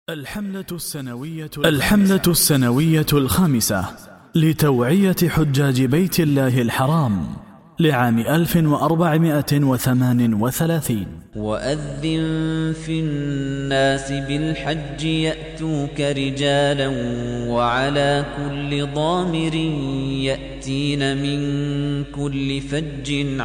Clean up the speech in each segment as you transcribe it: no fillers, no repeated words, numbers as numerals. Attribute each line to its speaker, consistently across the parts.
Speaker 1: الحملة السنوية الخامسة لتوعية حجاج بيت الله الحرام لعام 1438.
Speaker 2: وأذن في الناس بالحج يأتوك رجالا وعلى كل ضامر يأتين من كل فج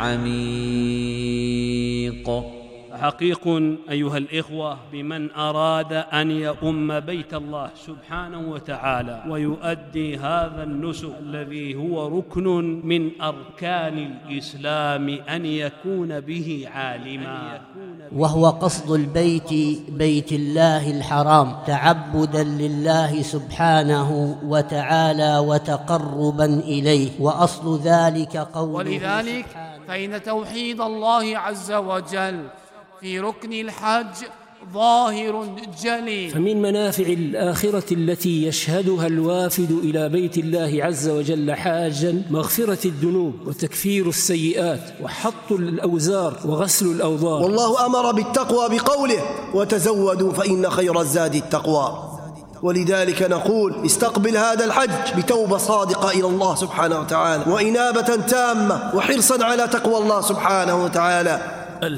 Speaker 2: عميق.
Speaker 3: حقيق أيها الإخوة بمن أراد أن يؤم بيت الله سبحانه وتعالى ويؤدي هذا النسك الذي هو ركن من أركان الإسلام أن يكون به عالما،
Speaker 4: وهو قصد البيت بيت الله الحرام تعبدا لله سبحانه وتعالى وتقربا إليه، وأصل ذلك قوله
Speaker 5: ولذلك فإن توحيد الله عز وجل في ركن الحج ظاهر جلي.
Speaker 6: فمن منافع الآخرة التي يشهدها الوافد إلى بيت الله عز وجل حاجا مغفرة الذنوب وتكفير السيئات وحط الأوزار وغسل الأوضار.
Speaker 7: والله أمر بالتقوى بقوله وتزودوا فإن خير الزاد التقوى. ولذلك نقول استقبل هذا الحج بتوبة صادقة إلى الله سبحانه وتعالى وإنابة تامة وحرصا على تقوى الله سبحانه وتعالى.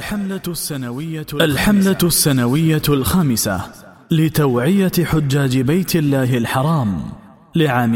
Speaker 1: الحملة السنوية الخامسة لتوعية حجاج بيت الله الحرام لعام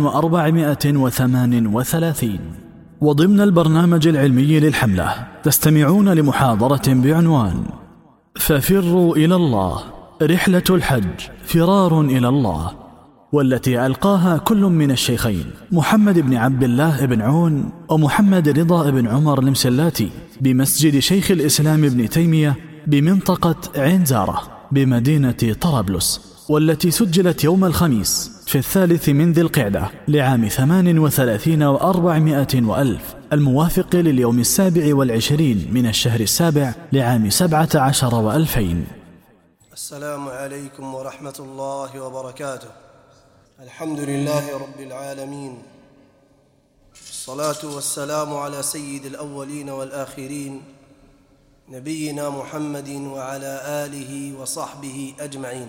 Speaker 1: 1438. وضمن البرنامج العلمي للحملة تستمعون لمحاضرة بعنوان ففروا إلى الله، رحلة الحج فرار إلى الله، والتي ألقاها كل من الشيخين محمد بن عبد الله بن عون ومحمد رضا بن عمر المسلاتي بمسجد شيخ الإسلام ابن تيمية بمنطقة عين زارة بمدينة طرابلس، والتي سجلت يوم الخميس في 3 من ذي القعدة لعام 38 و400 وألف الموافق لليوم 27 من الشهر 7 لعام 17 و2000.
Speaker 7: السلام عليكم ورحمة الله وبركاته. الحمد لله رب العالمين، الصلاة والسلام على سيد الأولين والآخرين نبينا محمد وعلى آله وصحبه أجمعين.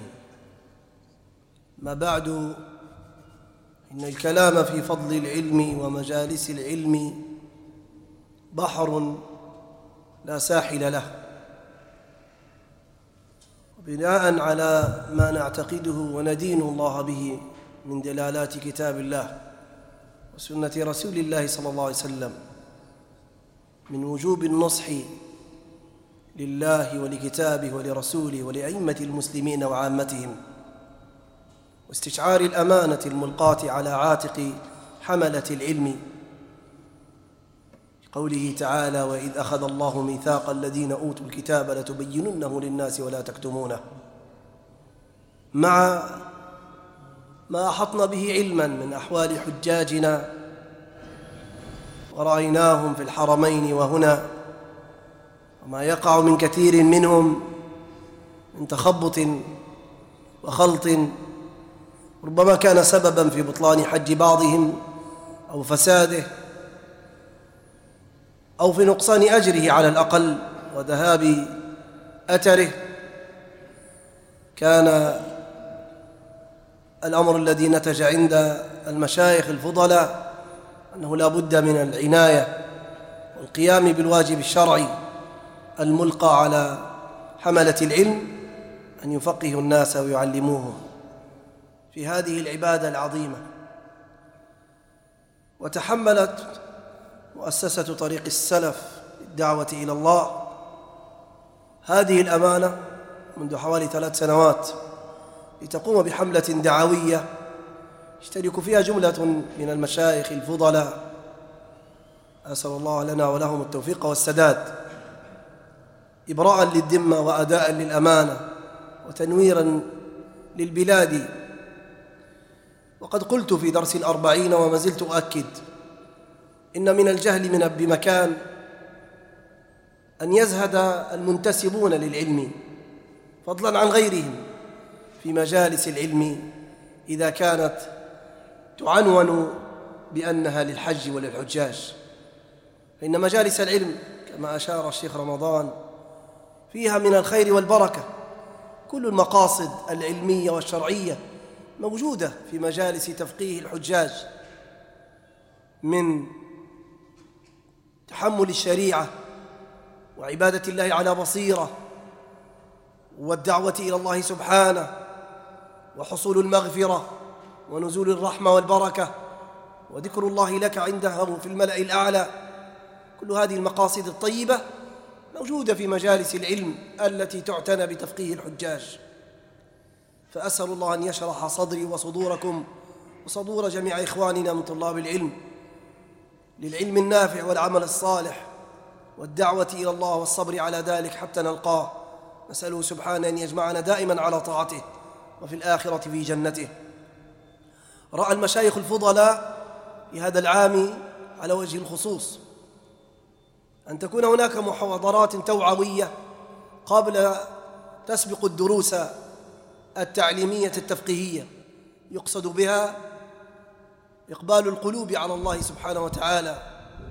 Speaker 7: ما بعد، إن الكلام في فضل العلم ومجالس العلم بحر لا ساحل له، بناء على ما نعتقده وندين الله به من دلالات كتاب الله وسنة رسول الله صلى الله عليه وسلم من وجوب النصح لله ولكتابه ولرسوله ولأئمة المسلمين وعامتهم، واستشعار الأمانة الملقاة على عاتق حملة العلم، قوله تعالى وإذ أخذ الله ميثاق الذين أوتوا الكتاب لتبيننه للناس ولا تكتمونه، مع ما أحطنا به علما من أحوال حجاجنا ورأيناهم في الحرمين وهنا، وما يقع من كثير منهم من تخبط وخلط ربما كان سببا في بطلان حج بعضهم أو فساده أو في نقصان أجره على الأقل وذهاب أثره. كان الأمر الذي نتج عند المشايخ الفضلاء أنه لا بد من العناية والقيام بالواجب الشرعي الملقى على حملة العلم أن يفقهوا الناس ويعلموهم في هذه العبادة العظيمة. وتحملت مؤسسة طريق السلف للدعوة إلى الله هذه الأمانة منذ حوالي 3 سنوات لتقوم بحملة دعوية يشترك فيها جملة من المشايخ الفضلاء، أسأل الله لنا ولهم التوفيق والسداد، إبراء للذمة وأداء للأمانة وتنويرا للبلاد. وقد قلت في درس 40 وما زلت أؤكد إن من الجهل بمكان أن يزهد المنتسبون للعلم فضلا عن غيرهم في مجالس العلم إذا كانت تعنون بأنها للحج وللحجاج، فإن مجالس العلم كما أشار الشيخ رمضان فيها من الخير والبركة، كل المقاصد العلمية والشرعية موجودة في مجالس تفقيه الحجاج، من تحمل الشريعة وعبادة الله على بصيرة والدعوة إلى الله سبحانه وحصول المغفرة ونزول الرحمة والبركة وذكر الله لك عنده في الملأ الأعلى. كل هذه المقاصد الطيبة موجودة في مجالس العلم التي تعتنى بتفقيه الحجاج. فأسأل الله أن يشرح صدري وصدوركم وصدور جميع إخواننا من طلاب العلم للعلم النافع والعمل الصالح والدعوة إلى الله والصبر على ذلك حتى نلقاه. نسأله سبحانه أن يجمعنا دائما على طاعته وفي الآخرة في جنته. رأى المشايخ الفضلاء في هذا العام على وجه الخصوص أن تكون هناك محاضرات توعوية قبل تسبق الدروس التعليمية التفقيهية، يقصد بها إقبال القلوب على الله سبحانه وتعالى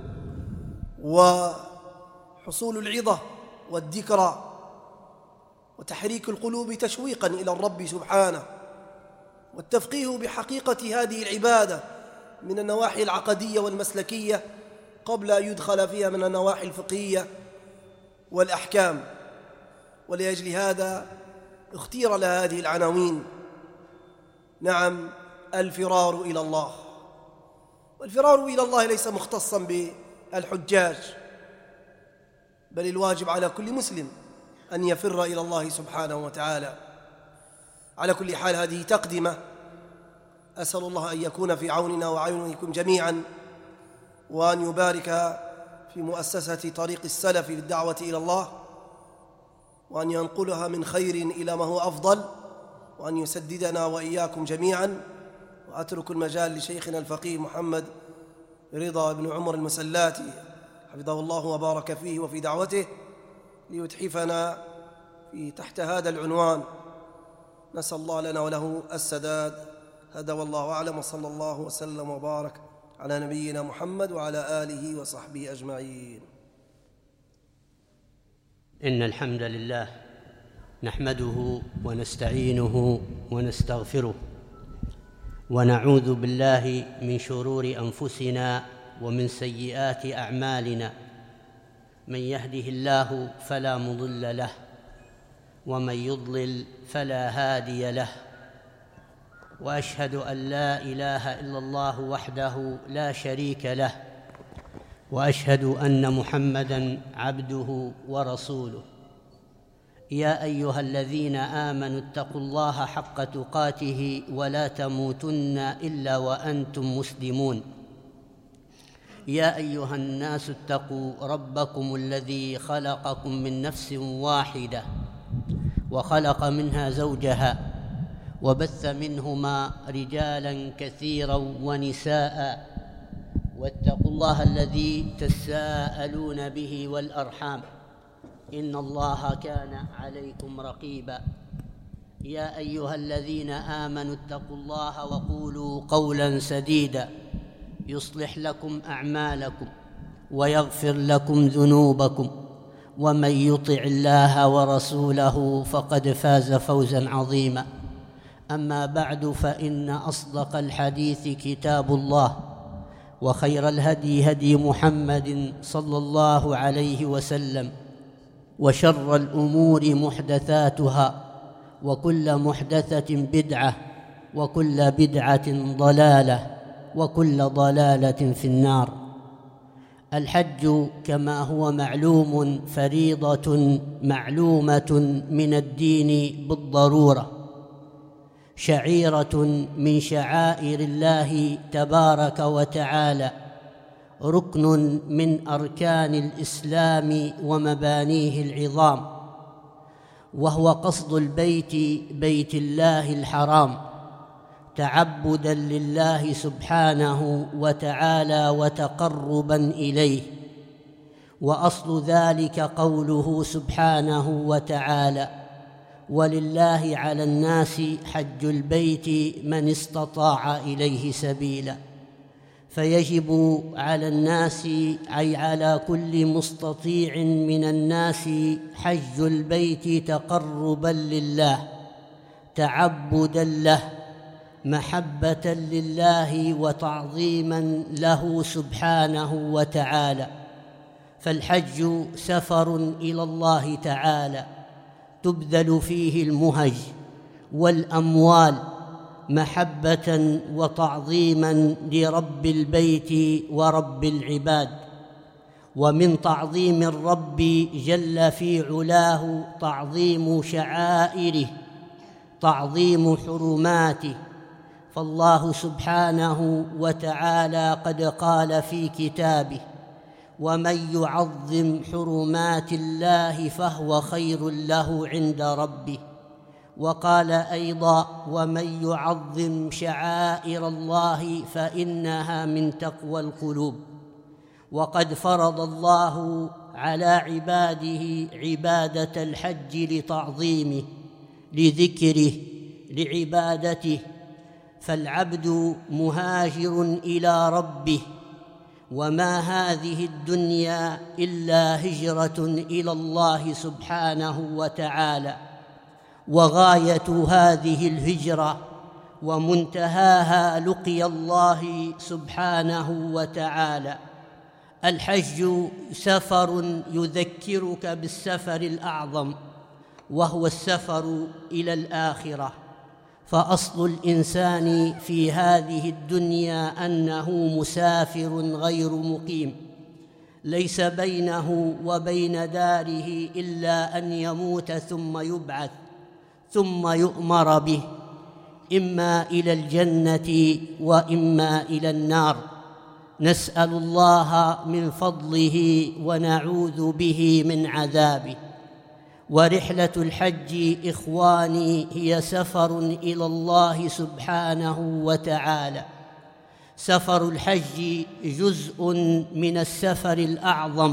Speaker 7: وحصول العظة والذكرى وتحريك القلوب تشويقا إلى الرب سبحانه، والتفقيه بحقيقة هذه العبادة من النواحي العقدية والمسلكية قبل أن يدخل فيها من النواحي الفقهية والأحكام. ولأجل هذا اختير لها هذه العناوين. نعم، الفرار إلى الله. والفرار إلى الله ليس مختصا بالحجاج، بل الواجب على كل مسلم أن يفر إلى الله سبحانه وتعالى. على كل حال هذه تقدمة، أسأل الله أن يكون في عوننا وعونكم جميعا، وأن يبارك في مؤسسة طريق السلف للدعوة إلى الله، وأن ينقلها من خير إلى ما هو أفضل، وأن يسددنا وإياكم جميعا. وأترك المجال لشيخنا الفقيه محمد رضا بن عمر المسلاتي حفظه الله وبارك فيه وفي دعوته ليتحفنا في تحت هذا العنوان. نسأل الله لنا وله السداد. هذا والله أعلم، وصلى الله وسلم وبارك على نبينا محمد وعلى آله وصحبه أجمعين.
Speaker 4: إن الحمد لله نحمده ونستعينه ونستغفره، ونعوذ بالله من شرور أنفسنا ومن سيئات أعمالنا. من يهده الله فلا مضل له، ومن يضلل فلا هادي له. وأشهد أن لا إله إلا الله وحده لا شريك له، وأشهد أن محمدًا عبده ورسوله. يا أيها الذين آمنوا اتقوا الله حق تقاته ولا تموتن إلا وأنتم مسلمون. يا أيها الناس اتقوا ربكم الذي خلقكم من نفس واحدة وخلق منها زوجها وبث منهما رجالا كثيرا ونساء، واتقوا الله الذي تساءلون به والأرحام، إن الله كان عليكم رقيبا. يا أيها الذين آمنوا اتقوا الله وقولوا قولا سديدا يصلح لكم أعمالكم ويغفر لكم ذنوبكم، ومن يطع الله ورسوله فقد فاز فوزا عظيما. أما بعد، فإن أصدق الحديث كتاب الله، وخير الهدي هدي محمد صلى الله عليه وسلم، وشر الأمور محدثاتها، وكل محدثة بدعة، وكل بدعة ضلالة، وكل ضلالة في النار. الحج كما هو معلوم فريضة معلومة من الدين بالضرورة، شعيرة من شعائر الله تبارك وتعالى، ركن من أركان الإسلام ومبانيه العظام، وهو قصد البيت، بيت الله الحرام، تعبداً لله سبحانه وتعالى وتقرباً إليه. وأصل ذلك قوله سبحانه وتعالى: ولله على الناس حج البيت من استطاع إليه سبيلا. فيجب على الناس، أي على كل مستطيع من الناس، حج البيت تقرباً لله تعبداً له، محبة لله وتعظيماً له سبحانه وتعالى. فالحج سفر إلى الله تعالى تبذل فيه المهج والأموال محبة وتعظيماً لرب البيت ورب العباد. ومن تعظيم الرب جل في علاه تعظيم شعائره، تعظيم حرماته. فالله سبحانه وتعالى قد قال في كتابه: ومن يعظم حرمات الله فهو خير له عند ربه. وقال أيضا: ومن يعظم شعائر الله فإنها من تقوى القلوب. وقد فرض الله على عباده عبادة الحج لتعظيمه، لذكره، لعبادته. فالعبد مهاجر إلى ربه، وما هذه الدنيا إلا هجرة إلى الله سبحانه وتعالى. وغاية هذه الهجرة ومنتهاها لقي الله سبحانه وتعالى. الحج سفر يذكرك بالسفر الأعظم، وهو السفر إلى الآخرة. فأصل الإنسان في هذه الدنيا أنه مسافر غير مقيم، ليس بينه وبين داره إلا أن يموت ثم يبعث، ثم يؤمر به، إما إلى الجنة وإما إلى النار. نسأل الله من فضله ونعوذ به من عذابه. ورحلة الحج إخواني هي سفر إلى الله سبحانه وتعالى. سفر الحج جزء من السفر الأعظم،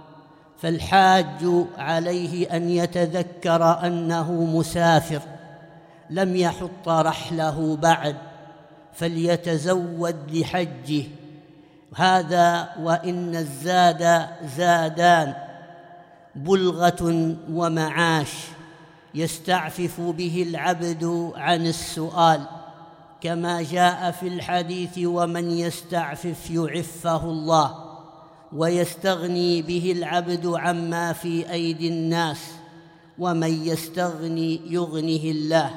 Speaker 4: فالحاج عليه أن يتذكر أنه مسافر لم يحط رحله بعد، فليتزود لحجه. هذا وإن الزاد زادان، بلغة ومعاش، يستعفف به العبد عن السؤال، كما جاء في الحديث: ومن يستعفف يعفه الله. ويستغني به العبد عما في أيدي الناس، ومن يستغني يغنه الله.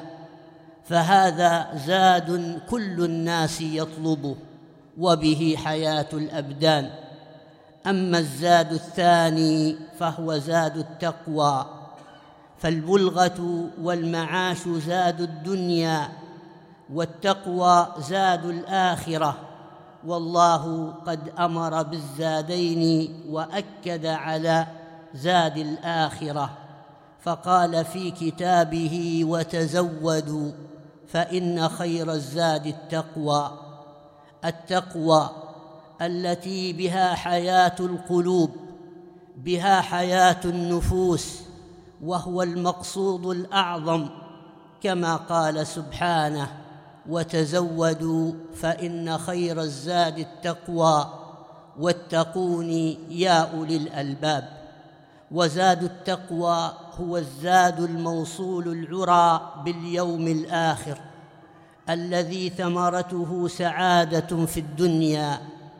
Speaker 4: فهذا زاد كل الناس يطلبه، وبه حياة الأبدان. أما الزاد الثاني فهو زاد التقوى. فالبلغة والمعاش زاد الدنيا، والتقوى زاد الآخرة. والله قد أمر بالزادين وأكد على زاد الآخرة، فقال في كتابه: وتزودوا فإن خير الزاد التقوى. التقوى التي بها حياة القلوب، بها حياة النفوس، وهو المقصود الأعظم، كما قال سبحانه: وتزودوا فإن خير الزاد التقوى واتقون يا أولي الألباب. وزاد التقوى هو الزاد الموصول العرى باليوم الآخر، الذي ثمرته سعادة في الدنيا،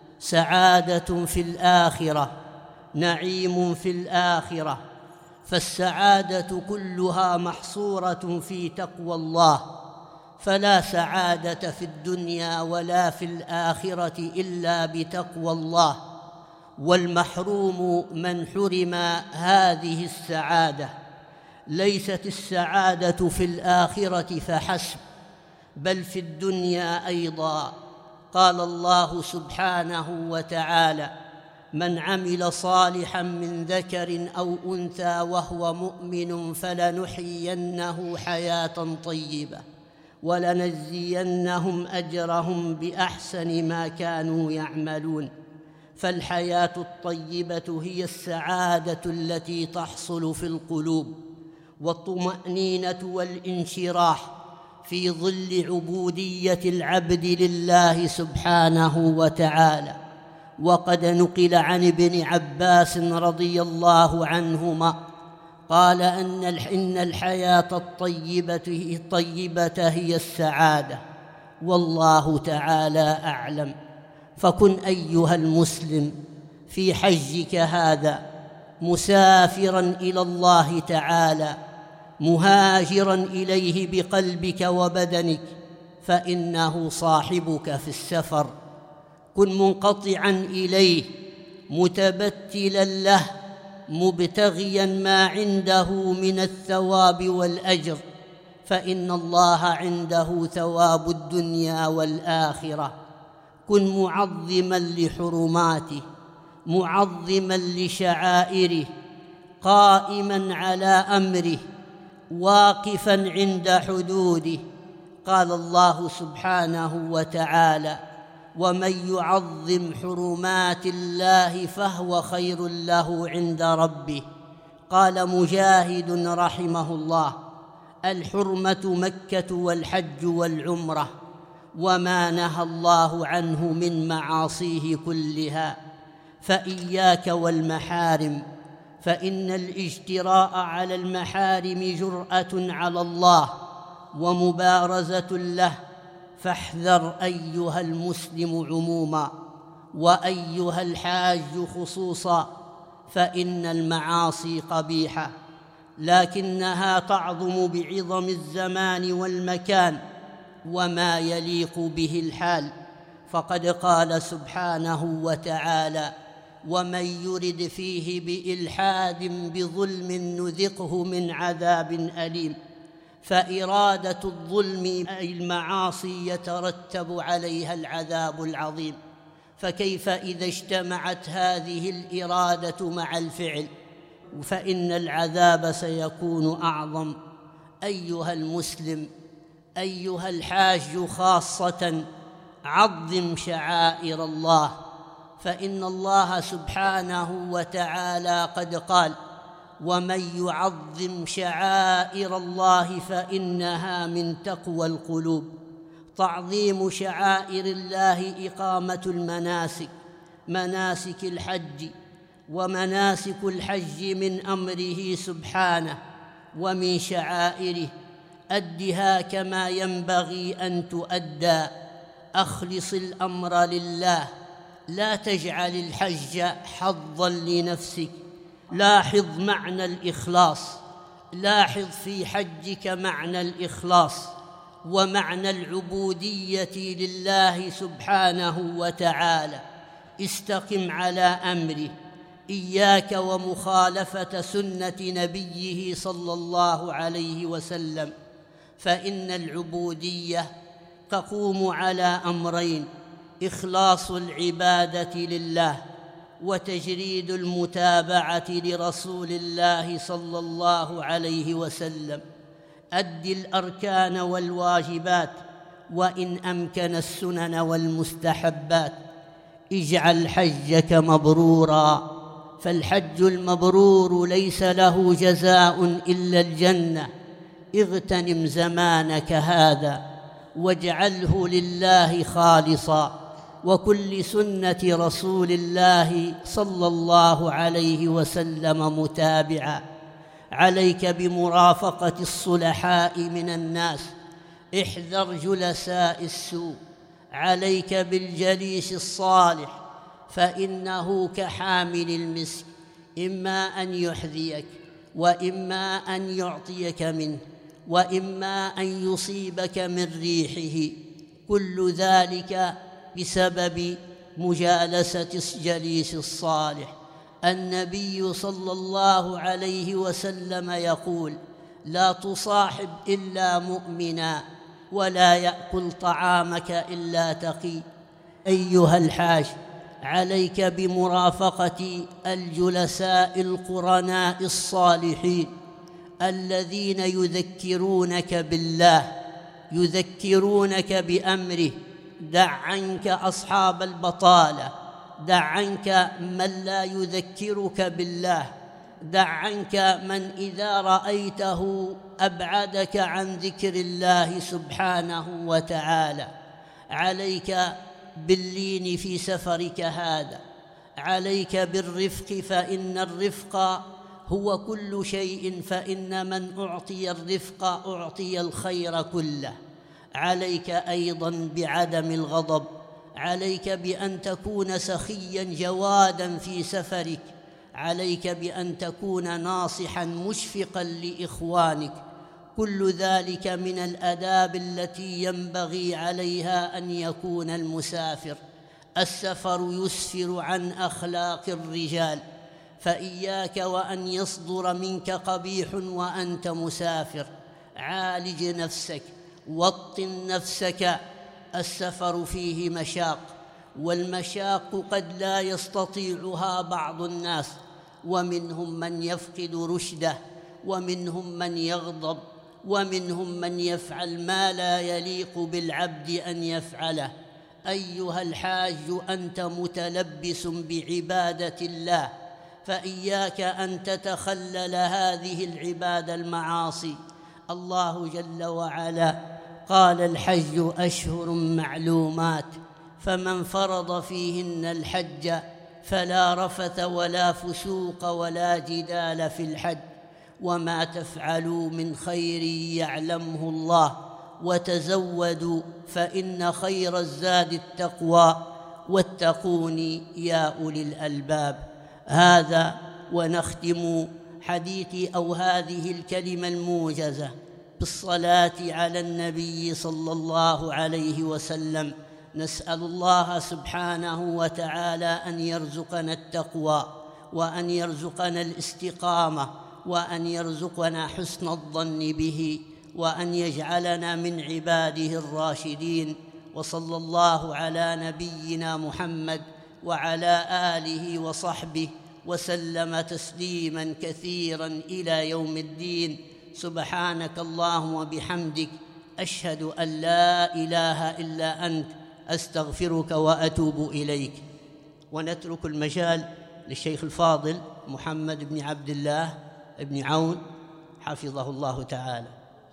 Speaker 4: سعادة في الآخرة، نعيم في الآخرة. فالسعادة كلها محصورة في تقوى الله، فلا سعادة في الدنيا ولا في الآخرة إلا بتقوى الله. والمحروم من حرم هذه السعادة. ليست السعادة في الآخرة فحسب، بل في الدنيا أيضا. قال الله سبحانه وتعالى: من عمل صالحا من ذكر أو أنثى وهو مؤمن فلنحيينه حياة طيبة ولنجزينهم أجرهم بأحسن ما كانوا يعملون. فالحياة الطيبة هي السعادة التي تحصل في القلوب، والطمأنينة والانشراح في ظل عبودية العبد لله سبحانه وتعالى. وقد نقل عن ابن عباس رضي الله عنهما قال إن الحياة الطيبة هي السعادة، والله تعالى أعلم. فكن أيها المسلم في حجك هذا مسافرا إلى الله تعالى، مهاجرا إليه بقلبك وبدنك، فإنه صاحبك في السفر. كن منقطعا إليه متبتلا له، مبتغيا ما عنده من الثواب والأجر، فإن الله عنده ثواب الدنيا والآخرة. كن معظما لحرماته، معظما لشعائره، قائما على أمره، واقفا عند حدوده. قال الله سبحانه وتعالى: ومن يعظم حرمات الله فهو خير له عند ربه. قال مجاهد رحمه الله: الحرمة مكة والحج والعمرة، وما نهى الله عنه من معاصيه كلها. فإياك والمحارم، فإن الاجتراء على المحارم جرأة على الله ومبارزة له. فاحذر أيها المسلم عموما، وأيها الحاج خصوصا، فإن المعاصي قبيحة، لكنها تعظم بعظم الزمان والمكان وما يليق به الحال. فقد قال سبحانه وتعالى: ومن يرد فيه بإلحاد بظلم نذقه من عذاب أليم. فإرادة الظلم أي المعاصي يترتب عليها العذاب العظيم، فكيف إذا اجتمعت هذه الإرادة مع الفعل؟ فإن العذاب سيكون أعظم. أيها المسلم، أيها الحاج خاصة، عظم شعائر الله، فإن الله سبحانه وتعالى قد قال: ومن يعظم شعائر الله فإنها من تقوى القلوب. تعظيم شعائر الله إقامة المناسك، مناسك الحج، ومناسك الحج من أمره سبحانه ومن شعائره. أدها كما ينبغي أن تؤدى، أخلص الأمر لله، لا تجعل الحج حظا لنفسك. لاحظ معنى الإخلاص، لاحظ في حجك معنى الإخلاص ومعنى العبودية لله سبحانه وتعالى. استقم على أمره، إياك ومخالفة سنة نبيه صلى الله عليه وسلم، فإن العبودية تقوم على أمرين: إخلاص العبادة لله، وتجريد المتابعة لرسول الله صلى الله عليه وسلم. أد الأركان والواجبات، وإن أمكن السنن والمستحبات. اجعل حجك مبرورا، فالحج المبرور ليس له جزاء إلا الجنة. اغتنم زمانك هذا واجعله لله خالصا، وكل سنة رسول الله صلى الله عليه وسلم متابعا. عليك بمرافقة الصلحاء من الناس، احذر جلساء السوء. عليك بالجليس الصالح، فإنه كحامل المسك، إما أن يحذيك، وإما أن يعطيك منه، وإما أن يصيبك من ريحه. كل ذلك بسبب مجالسة الجليس الصالح. النبي صلى الله عليه وسلم يقول: لا تصاحب إلا مؤمنا، ولا يأكل طعامك إلا تقي. أيها الحاج، عليك بمرافقة الجلساء القرناء الصالحين الذين يذكرونك بالله، يذكرونك بأمره. دع عنك أصحاب البطالة، دع عنك من لا يذكرك بالله، دع عنك من إذا رأيته أبعدك عن ذكر الله سبحانه وتعالى. عليك باللين في سفرك هذا، عليك بالرفق، فإن الرفق هو كل شيء، فإن من أعطي الرفق أعطي الخير كله. عليك أيضا بعدم الغضب، عليك بأن تكون سخيا جوادا في سفرك، عليك بأن تكون ناصحا مشفقا لإخوانك. كل ذلك من الآداب التي ينبغي عليها أن يكون المسافر. السفر يسفر عن أخلاق الرجال، فإياك وأن يصدر منك قبيح وأنت مسافر. عالج نفسك، وطن نفسك. السفر فيه مشاق، والمشاق قد لا يستطيعها بعض الناس، ومنهم من يفقد رشده، ومنهم من يغضب، ومنهم من يفعل ما لا يليق بالعبد أن يفعله. أيها الحاج، أنت متلبس بعبادة الله، فإياك أن تتخلل هذه العبادة المعاصي. الله جل وعلا قال: الحج أشهر معلومات، فمن فرض فيهن الحج فلا رفث ولا فسوق ولا جدال في الحج. وما تفعلوا من خير يعلمه الله، وتزودوا فإن خير الزاد التقوى، واتقون يا أولي الألباب. هذا ونختم حديثي أو هذه الكلمة الموجزة بالصلاة على النبي صلى الله عليه وسلم. نسأل الله سبحانه وتعالى أن يرزقنا التقوى، وأن يرزقنا الاستقامة، وأن يرزقنا حسن الظن به، وأن يجعلنا من عباده الراشدين. وصلى الله على نبينا محمد وعلى آله وصحبه وسلم تسليما كثيرا إلى يوم الدين. سبحانك اللهم وبحمدك، أشهد أن لا إله إلا أنت، أستغفرك وأتوب إليك. ونترك المجال للشيخ الفاضل محمد بن عبد الله بن عون حفظه الله تعالى.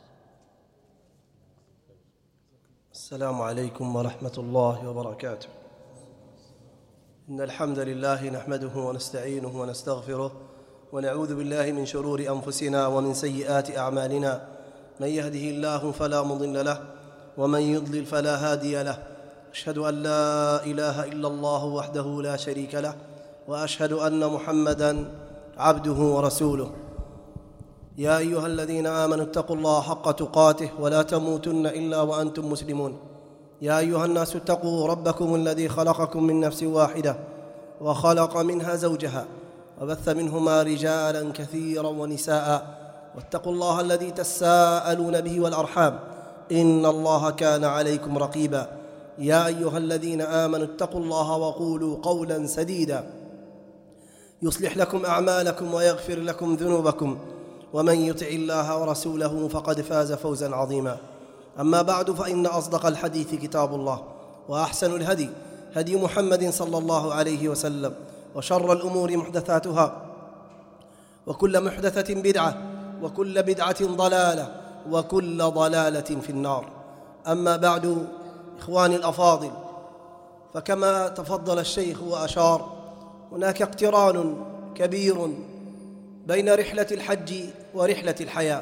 Speaker 7: السلام عليكم ورحمة الله وبركاته. إن الحمد لله نحمده ونستعينه ونستغفره، ونعوذ بالله من شرور أنفسنا ومن سيئات أعمالنا. من يهده الله فلا مضل له، ومن يضلل فلا هادي له. أشهد أن لا إله إلا الله وحده لا شريك له، وأشهد أن محمدًا عبده ورسوله. يا أيها الذين آمنوا اتقوا الله حق تقاته ولا تموتن إلا وأنتم مسلمون. يا أيها الناس اتقوا ربكم الذي خلقكم من نفس واحدة، وخلق منها زوجها، وبث منهما رجالا كثيرا ونساء. واتقوا الله الذي تساءلون به والأرحام، إن الله كان عليكم رقيبا. يا أيها الذين آمنوا اتقوا الله وقولوا قولا سديدا يصلح لكم أعمالكم ويغفر لكم ذنوبكم، ومن يطع الله ورسوله فقد فاز فوزا عظيما. أما بعد، فإن أصدق الحديث كتاب الله، وأحسن الهدي هدي محمد صلى الله عليه وسلم، وشر الأمور محدثاتها، وكل محدثة بدعة، وكل بدعة ضلالة، وكل ضلالة في النار. أما بعد، إخواني الأفاضل، فكما تفضل الشيخ وأشار، هناك اقتران كبير بين رحلة الحج ورحلة الحياة.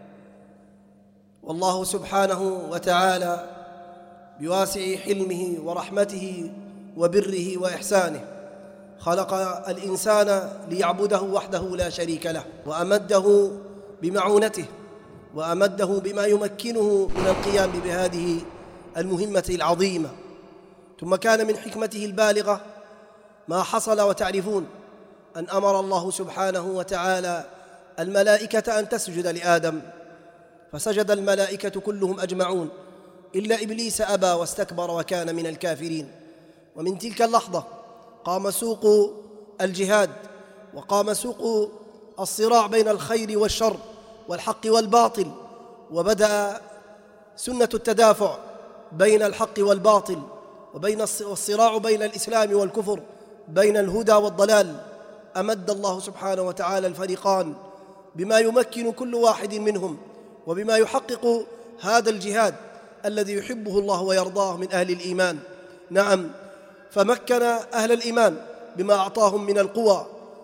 Speaker 7: والله سبحانه وتعالى بواسع حلمه ورحمته وبره وإحسانه خلق الإنسان ليعبده وحده لا شريك له، وأمده بمعونته، وأمده بما يمكنه من القيام بهذه المهمة العظيمة. ثم كان من حكمته البالغة ما حصل، وتعرفون أن أمر الله سبحانه وتعالى الملائكة أن تسجد لآدم، فسجد الملائكة كلهم أجمعون إلا إبليس أبى واستكبر وكان من الكافرين. ومن تلك اللحظة قام سوق الجهاد، وقام سوق الصراع بين الخير والشر والحق والباطل، وبدأ سنة التدافع بين الحق والباطل، وبين الصراع بين الإسلام والكفر، بين الهدى والضلال. أمد الله سبحانه وتعالى الفريقان بما يمكن كل واحد منهم، وبما يحقق هذا الجهاد الذي يحبه الله ويرضاه من أهل الإيمان. نعم، فمكن أهل الإيمان بما أعطاهم من القوى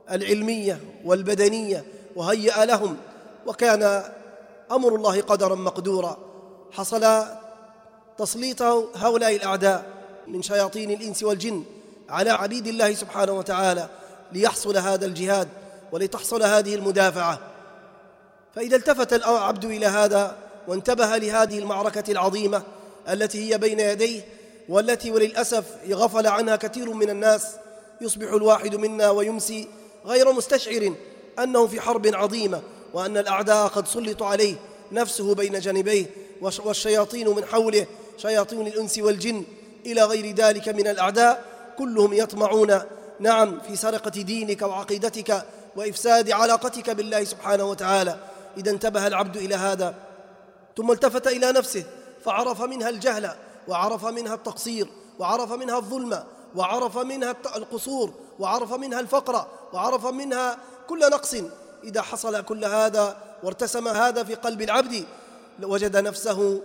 Speaker 7: العلمية والبدنية وهيأ لهم، وكان أمر الله قدرا مقدورا. حصل تسليط هؤلاء الأعداء من شياطين الإنس والجن على عبيد الله سبحانه وتعالى ليحصل هذا الجهاد ولتحصل هذه المدافعة. فإذا التفت العبد إلى هذا وانتبه لهذه المعركة العظيمة التي هي بين يديه، والتي وللأسف غفل عنها كثير من الناس، يصبح الواحد منا ويمسي غير مستشعر أنه في حرب عظيمة، وأن الأعداء قد سلطوا عليه نفسه بين جانبيه، والشياطين من حوله، شياطين الإنس والجن إلى غير ذلك من الأعداء، كلهم يطمعون في سرقة دينك وعقيدتك وإفساد علاقتك بالله سبحانه وتعالى. إذا انتبه العبد إلى هذا ثم التفت إلى نفسه فعرف منها الجهل، وعرف منها التقصير، وعرف منها الظلم، وعرف منها القصور، وعرف منها الفقر، وعرف منها كل نقص. إذا حصل كل هذا وارتسم هذا في قلب العبد وجد نفسه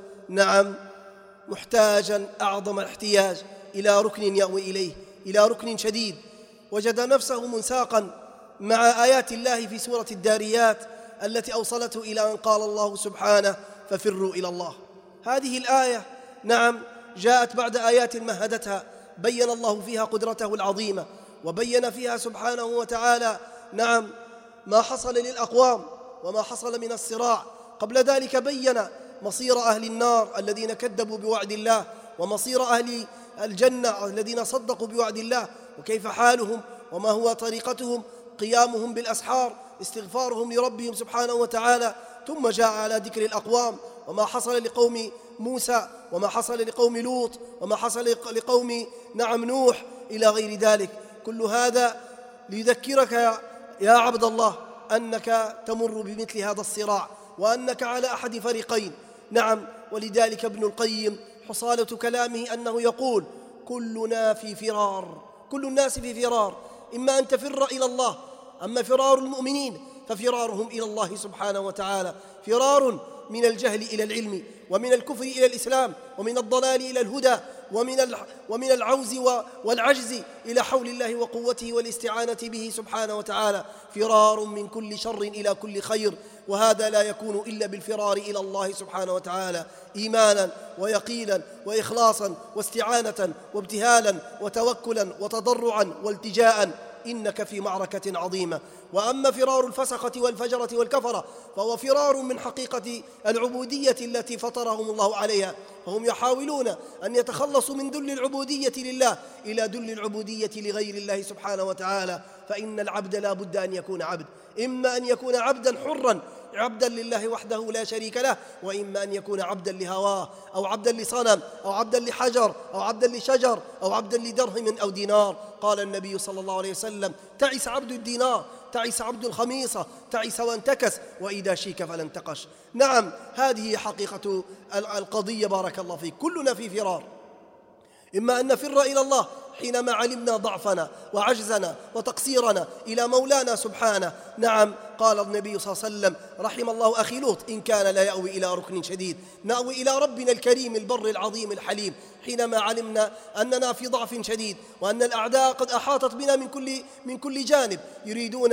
Speaker 7: محتاجا أعظم الاحتياج إلى ركن يأوي إليه، إلى ركن شديد. وجد نفسه منساقا مع آيات الله في سورة الداريات التي أوصلته إلى أن قال الله سبحانه: ففروا إلى الله. هذه الآية جاءت بعد آيات مهدتها، بين الله فيها قدرته العظيمة، وبين فيها سبحانه وتعالى ما حصل للأقوام وما حصل من الصراع. قبل ذلك بين مصير أهل النار الذين كذبوا بوعد الله، ومصير أهل الجنة الذين صدقوا بوعد الله، وكيف حالهم وما هو طريقتهم، قيامهم بالأسحار، استغفارهم لربهم سبحانه وتعالى. ثم جاء على ذكر الأقوام وما حصل لقوم موسى، وما حصل لقوم لوط، وما حصل لقوم نوح إلى غير ذلك. كل هذا ليذكرك يا عبد الله أنك تمر بمثل هذا الصراع، وأنك على أحد فريقين. ولذلك ابن القيم حصالة كلامه أنه يقول: كلنا في فرار، كل الناس في فرار، إما أن تفر إلى الله، أما فرار المؤمنين ففرارهم إلى الله سبحانه وتعالى فرار من الجهل إلى العلم، ومن الكفر إلى الإسلام، ومن الضلال إلى الهدى، ومن العوز والعجز إلى حول الله وقوته والاستعانة به سبحانه وتعالى، فرار من كل شر إلى كل خير. وهذا لا يكون إلا بالفرار إلى الله سبحانه وتعالى، إيمانا ويقينا وإخلاصا واستعانة وابتهالا وتوكلا وتضرعا والتجاء، إنك في معركة عظيمة. وأما فرار الفسقة والفجرة والكفرة فهو فرار من حقيقة العبودية التي فطرهم الله عليها، فهم يحاولون أن يتخلصوا من ذل العبودية لله إلى ذل العبودية لغير الله سبحانه وتعالى. فإن العبد لا بد أن يكون عبد، إما أن يكون عبدا حرا عبدا لله وحده لا شريك له، وإما أن يكون عبدا لهواه، أو عبدا لصنم، أو عبدا لحجر، أو عبدا لشجر، أو عبدا لدرهم أو دينار. قال النبي صلى الله عليه وسلم: تعس عبد الدينار، تعس عبد الخميصة، تعس وانتكس، وإذا شيك فلانتقش. هذه حقيقة القضية. بارك الله فيك. كلنا في فرار، إما أن نفر إلى الله حينما علمنا ضعفنا وعجزنا وتقصيرنا إلى مولانا سبحانه. قال النبي صلى الله عليه وسلم: رحم الله أخي لوط إن كان لا يأوي إلى ركن شديد. نأوي إلى ربنا الكريم البر العظيم الحليم حينما علمنا أننا في ضعف شديد، وأن الأعداء قد أحاطت بنا من كل جانب، يريدون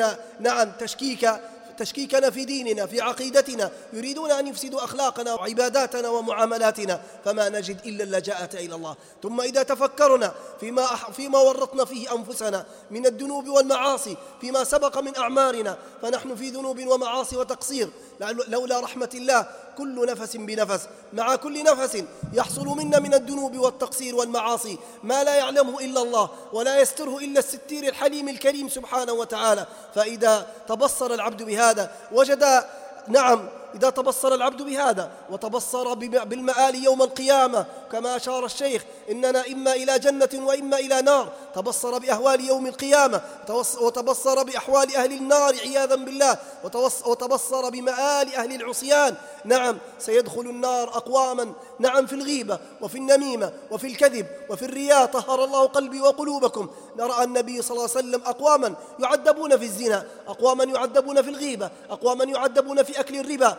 Speaker 7: تشكيكنا في ديننا، في عقيدتنا، يريدون أن يفسدوا أخلاقنا وعباداتنا ومعاملاتنا، فما نجد إلا اللجاءة إلى الله. ثم إذا تفكرنا فيما ورطنا فيه أنفسنا من الذنوب والمعاصي، فيما سبق من أعمارنا، فنحن في ذنوب ومعاصي وتقصير، لولا رحمة الله كل نفس بنفس، مع كل نفس يحصل منا من الذنوب والتقصير والمعاصي ما لا يعلمه إلا الله، ولا يستره إلا الستير الحليم الكريم سبحانه وتعالى. فإذا تبصر العبد بهذا وجد إذا تبصر العبد بهذا وتبصر بالمآل يوم القيامة، كما أشار الشيخ: إننا إما إلى جنة وإما إلى نار. تبصر بأهوال يوم القيامة، وتبصر بأحوال أهل النار عياذا بالله، وتبصر بمآل أهل العصيان. سيدخل النار أقواما في الغيبة وفي النميمة وفي الكذب وفي الرياء، طهر الله قلبي وقلوبكم. نرى النبي صلى الله عليه وسلم أقواما يعذبون في الزنا، أقواما يعذبون في الغيبة، أقواما يعذبون في أكل الربا،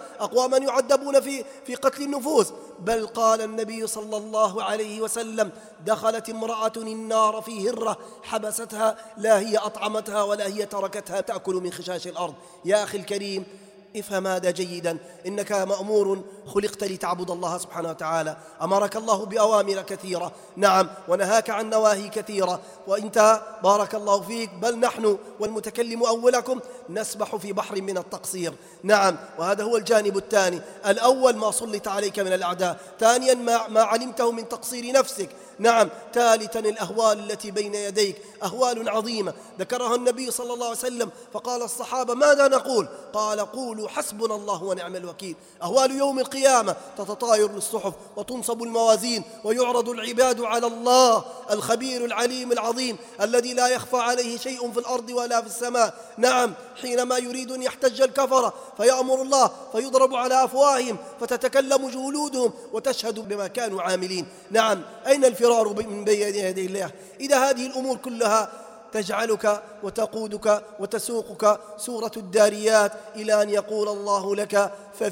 Speaker 7: أقواما يعذبون في قتل النفوس. بل قال النبي صلى الله عليه وسلم: دخلت امرأة النار في هرة حبستها، لا هي أطعمتها ولا هي تركتها تأكل من خشاش الأرض. يا أخي الكريم، افهم هذا جيدا، إنك مأمور خلقت لتعبد الله سبحانه وتعالى. أمرك الله بأوامر كثيرة، نعم، ونهاك عن نواهي كثيرة، وإنت بارك الله فيك بل نحن والمتكلم أولكم نسبح في بحر من التقصير. نعم، وهذا هو الجانب الثاني. الأول ما سلط عليك من الأعداء، ثانيا ما علمته من تقصير نفسك، نعم، ثالثا الأهوال التي بين يديك، أهوال عظيمة ذكرها النبي صلى الله عليه وسلم، فقال الصحابة: ماذا نقول؟ قال: قولوا حسبنا الله ونعم الوكيل. أهوال يوم القيامة تتطاير الصحف وتنصب الموازين ويعرض العباد على الله الخبير العليم العظيم الذي لا يخفى عليه شيء في الأرض ولا في السماء. نعم، حينما يريد أن يحتج الكفرة فيأمر الله فيضرب على أفواههم فتتكلم جلودهم وتشهد بما كانوا عاملين. نعم، أين الفرار من بين يدي الله إذا هذه الأمور كلها تجعلك وتقودك وتسوقك سورة الداريات إلى أن يقول الله لك: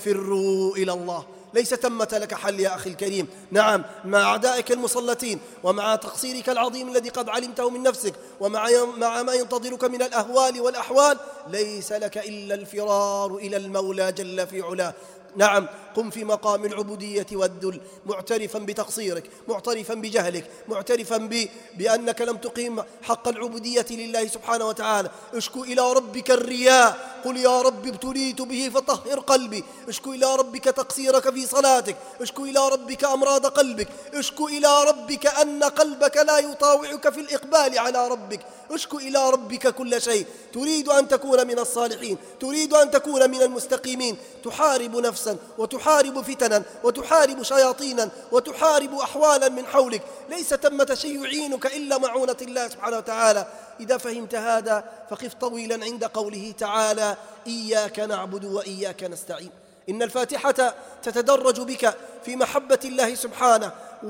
Speaker 7: ففروا إلى الله. ليس ثمة لك حل يا أخي الكريم. نعم، مع أعدائك المسلطين ومع تقصيرك العظيم الذي قد علمته من نفسك ومع ما ينتظرك من الأهوال والأحوال، ليس لك إلا الفرار إلى المولى جل في علاه. نعم، قم في مقام العبودية والذل معترفا بتقصيرك، معترفا بجهلك، معترفا بأنك لم تقيم حق العبودية لله سبحانه وتعالى. اشكو إلى ربك الرياء، قل: يا رب ابتليت به فطهر قلبي. اشكو إلى ربك تقصيرك في صلاتك، اشكو إلى ربك أمراض قلبك، اشكو إلى ربك أن قلبك لا يطاوعك في الإقبال على ربك، اشكو إلى ربك كل شيء. تريد أن تكون من الصالحين، تريد أن تكون من المستقيمين، تحارب نفسا وتحارب فتنا وتحارب شياطينا وتحارب أحوالا من حولك، ليس ثمة شيء يعينك إلا معونة الله سبحانه وتعالى. إذا فهمت هذا فقف طويلا عند قوله تعالى: إياك نعبد وإياك نستعين. إن الفاتحة تتدرج بك في محبة الله سبحانه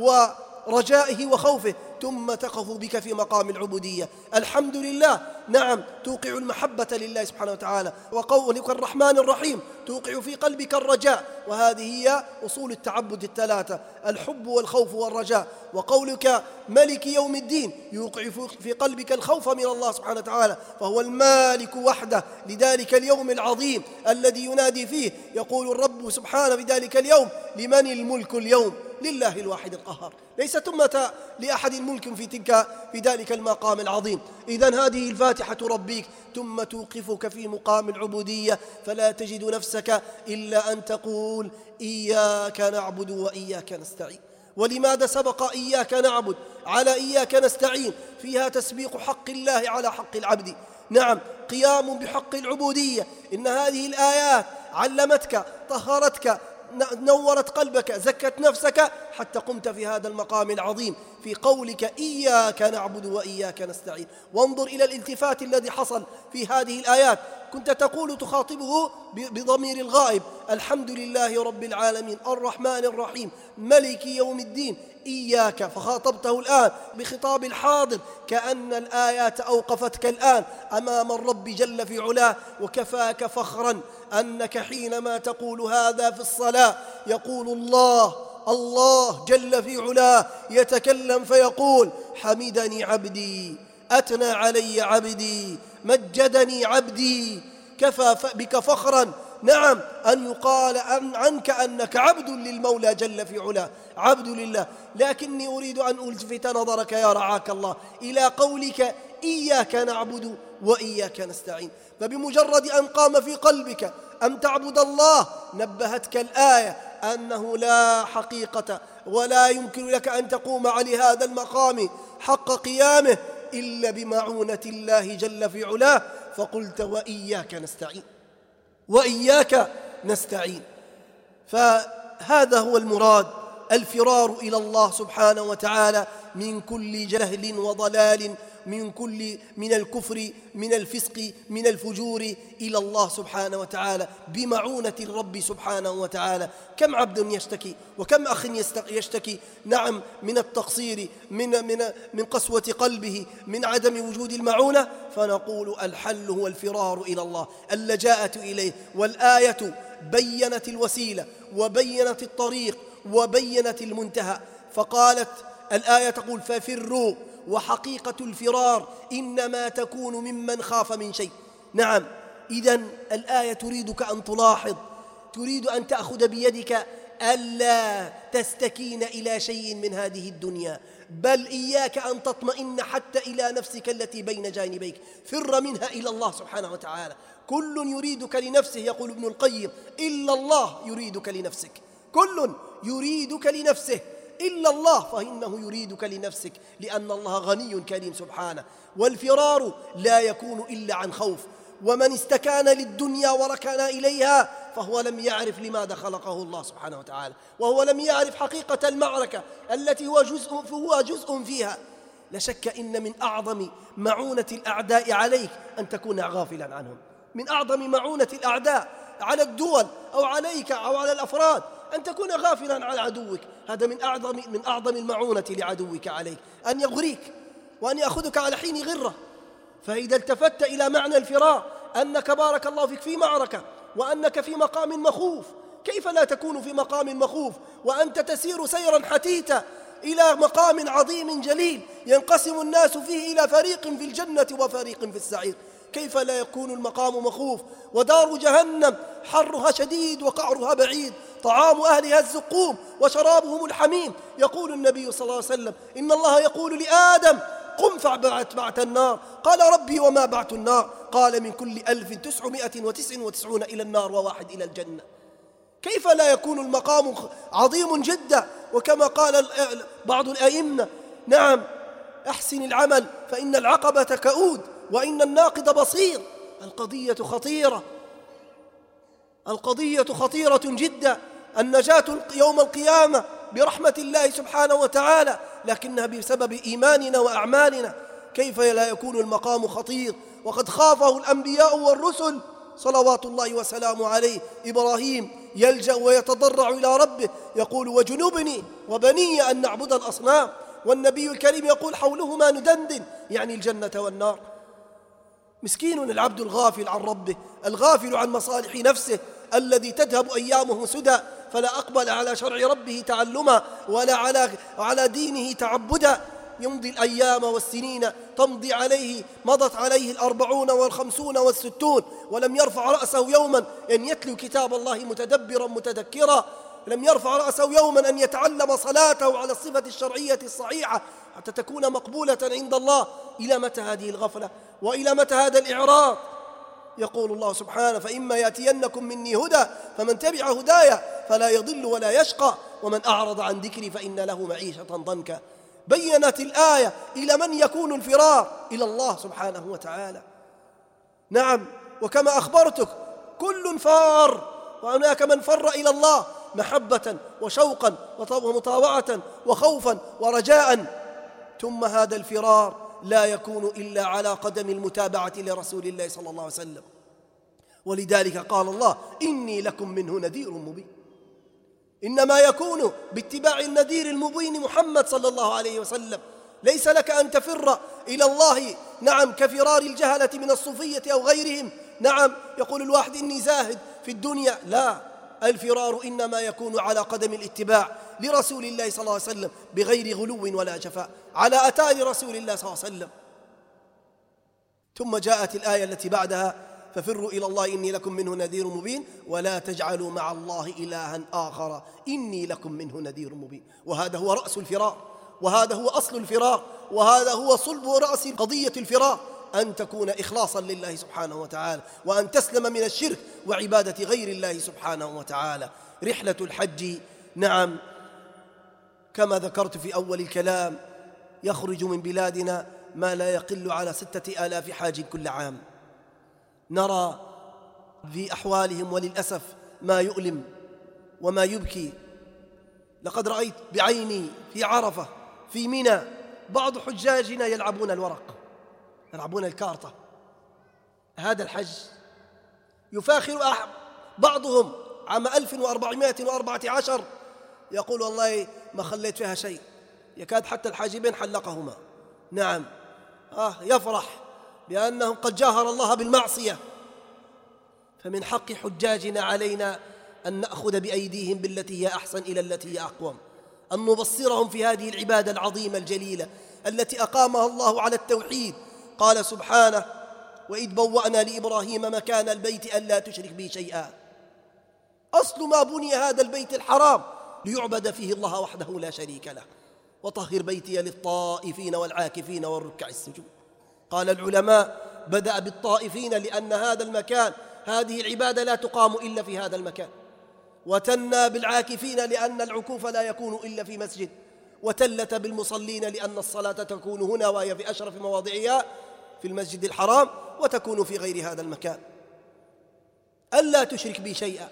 Speaker 7: ورجائه وخوفه، ثم تقف بك في مقام العبودية. الحمد لله، نعم، توقع المحبة لله سبحانه وتعالى، وقولك الرحمن الرحيم توقع في قلبك الرجاء، وهذه هي أصول التعبد الثلاثة: الحب والخوف والرجاء. وقولك ملك يوم الدين يوقع في قلبك الخوف من الله سبحانه وتعالى، فهو المالك وحده لذلك اليوم العظيم الذي ينادي فيه يقول الرب سبحانه في ذلك اليوم: لمن الملك اليوم؟ لله الواحد القهار. ليس ثمة لأحد الملك في ذلك المقام العظيم. إذن هذه الفاتحة تربيك ثم توقفك في مقام العبودية، فلا تجد نفسك إلا أن تقول: إياك نعبد وإياك نستعين. ولماذا سبق إياك نعبد على إياك نستعين؟ فيها تسبيق حق الله على حق العبد، نعم، قيام بحق العبودية. إن هذه الآيات علمتك، طهرتك، نورت قلبك، زكت نفسك حتى قمت في هذا المقام العظيم في قولك: إياك نعبد وإياك نستعين. وانظر إلى الالتفات الذي حصل في هذه الآيات. كنت تقول تخاطبه بضمير الغائب: الحمد لله رب العالمين الرحمن الرحيم ملك يوم الدين إياك، فخاطبته الآن بخطاب الحاضر، كأن الآيات أوقفتك الآن أمام الرب جل في علاه. وكفاك فخرا أنك حينما تقول هذا في الصلاة يقول الله جل في علاه يتكلم فيقول: حمدني عبدي، أثنى علي عبدي، مجدني عبدي. كفى بك فخرا، نعم، أن يقال عنك أنك عبد للمولى جل في علاه، عبد لله. لكني أريد أن ألفت نظرك يا رعاك الله إلى قولك: إياك نعبد وإياك نستعين. فبمجرد أن قام في قلبك أن تعبد الله نبهتك الآية أنه لا حقيقة ولا يمكن لك أن تقوم على هذا المقام حق قيامه إلا بمعونة الله جل في علاه. فقلت: وإياك نستعين، وإياك نستعين. فهذا هو المراد، الفرار إلى الله سبحانه وتعالى من كل جهل وضلال من الكفر، من الفسق، من الفجور إلى الله سبحانه وتعالى بمعونة الرب سبحانه وتعالى. كم عبد يشتكي وكم أخ يشتكي نعم من التقصير، من قسوة قلبه، من عدم وجود المعونة، فنقول الحل هو الفرار إلى الله، اللجاءة إليه. والآية بيّنت الوسيلة وبيّنت الطريق وبيّنت المنتهى، فقالت الآية تقول ففروا، وحقيقة الفرار إنما تكون ممن خاف من شيء. نعم، إذن الآية تريدك أن تلاحظ، تريد أن تأخذ بيدك ألا تستكين إلى شيء من هذه الدنيا، بل إياك أن تطمئن حتى إلى نفسك التي بين جانبيك، فر منها إلى الله سبحانه وتعالى. كل يريدك لنفسه، يقول ابن القيم، إلا الله يريدك لنفسك، كل يريدك لنفسه إلا الله فإنه يريدك لنفسك، لأن الله غني كريم سبحانه. والفرار لا يكون إلا عن خوف، ومن استكان للدنيا وركن إليها فهو لم يعرف لماذا خلقه الله سبحانه وتعالى، وهو لم يعرف حقيقة المعركة التي هو جزء فيها. لا شك إن من أعظم معونة الأعداء عليك أن تكون غافلا عنهم، من أعظم معونة الأعداء على الدول أو عليك أو على الأفراد أن تكون غافلا عن عدوك. هذا من أعظم المعونة لعدوك عليك، أن يغريك وأن يأخذك على حين غرة. فإذا التفت إلى معنى الفرار أنك بارك الله فيك في معركة وأنك في مقام مخوف، كيف لا تكون في مقام مخوف وأنت تسير سيرا حتيتا إلى مقام عظيم جليل ينقسم الناس فيه إلى فريق في الجنة وفريق في السعير؟ كيف لا يكون المقام مخوف؟ ودار جهنم حرها شديد وقعرها بعيد، طعام أهلها الزقوم وشرابهم الحميم. يقول النبي صلى الله عليه وسلم إن الله يقول لآدم قم فبعث النار، قال ربي وما بعث النار؟ قال من كل 1999 إلى النار وواحد إلى الجنة. كيف لا يكون المقام عظيم جدا؟ وكما قال بعض الأئمة نعم أحسن العمل فإن العقبة كؤود وإن الناقد بصير. القضية خطيرة جدا. النجاة يوم القيامة برحمة الله سبحانه وتعالى، لكنها بسبب إيماننا وأعمالنا. كيف لا يكون المقام خطير وقد خافه الأنبياء والرسل صلوات الله وسلامه عليه؟ إبراهيم يلجأ ويتضرع إلى ربه يقول وجنبني وبني أن نعبد الأصنام، والنبي الكريم يقول حولهما ندندن، يعني الجنة والنار. مسكين العبد الغافل عن ربه، الغافل عن مصالح نفسه، الذي تذهب أيامه سدى فلا أقبل على شرع ربه تعلما ولا على دينه تعبدا. يمضي الأيام والسنين تمضي عليه، مضت عليه 40 و50 و60 ولم يرفع رأسه يوما أن يتلو كتاب الله متدبرا متذكرا، لم يرفع رأسه يوما أن يتعلم صلاته على الصفة الشرعية الصحيحة حتى تكون مقبولة عند الله. إلى متى هذه الغفلة وإلى متى هذا الإعراض؟ يقول الله سبحانه فإما يأتينكم مني هدى فمن تبع هدايا فلا يضل ولا يشقى ومن أعرض عن ذكري فإن له معيشة ضنكا. بيّنت الآية إلى من يكون الفرار، إلى الله سبحانه وتعالى. نعم، وكما أخبرتك كل فار، وهناك من فر إلى الله محبة وشوقا ومطاوعة وخوفا ورجاء. ثم هذا الفرار لا يكون إلا على قدم المتابعة لرسول الله صلى الله عليه وسلم، ولذلك قال الله إني لكم منه نذير مبين. إنما يكون باتباع النذير المبين محمد صلى الله عليه وسلم. ليس لك أن تفر إلى الله نعم كفرار الجهلة من الصوفية أو غيرهم. نعم يقول الواحد إني زاهد في الدنيا، لا، الفرار إنما يكون على قدم الاتباع لرسول الله صلى الله عليه وسلم بغير غلو ولا جفاء، على أثار رسول الله صلى الله عليه وسلم. ثم جاءت الآية التي بعدها ففروا إلى الله إني لكم منه نذير مبين ولا تجعلوا مع الله إلها آخر إني لكم منه نذير مبين. وهذا هو رأس الفرار، وهذا هو أصل الفرار، وهذا هو صلب رأس قضية الفرار، أن تكون إخلاصا لله سبحانه وتعالى، وأن تسلم من الشرك وعبادة غير الله سبحانه وتعالى. رحلة الحج نعم كما ذكرت في أول الكلام يخرج من بلادنا ما لا يقل على 6000 حاج كل عام. نرى في أحوالهم وللأسف ما يؤلم وما يبكي. لقد رأيت بعيني في عرفة في منى بعض حجاجنا يلعبون الورق، يلعبون الكارطة. هذا الحج يفاخر بعضهم عام 1414 يقول والله ما خليت فيها شيء، يكاد حتى الحاجبين حلقهما. نعم، يفرح بأنهم قد جاهر الله بالمعصية. فمن حق حجاجنا علينا أن نأخذ بأيديهم بالتي هي أحسن إلى التي هي أقوم، أن نبصرهم في هذه العبادة العظيمة الجليلة التي أقامها الله على التوحيد. قال سبحانه: وإذ بوأنا لإبراهيم مكان البيت ألا تشرك بي شيئا. أصل ما بني هذا البيت الحرام ليعبد فيه الله وحده لا شريك له. وطهر بيتي للطائفين والعاكفين والركع السجود. قال العلماء: بدأ بالطائفين لأن هذا المكان، هذه العبادة لا تقام إلا في هذا المكان، وتنى بالعاكفين لأن العكوف لا يكون إلا في مسجد، وتلت بالمصلين لأن الصلاة تكون هنا وهي في أشرف مواضعها في المسجد الحرام، وتكون في غير هذا المكان. ألا تشرك بي شيئا.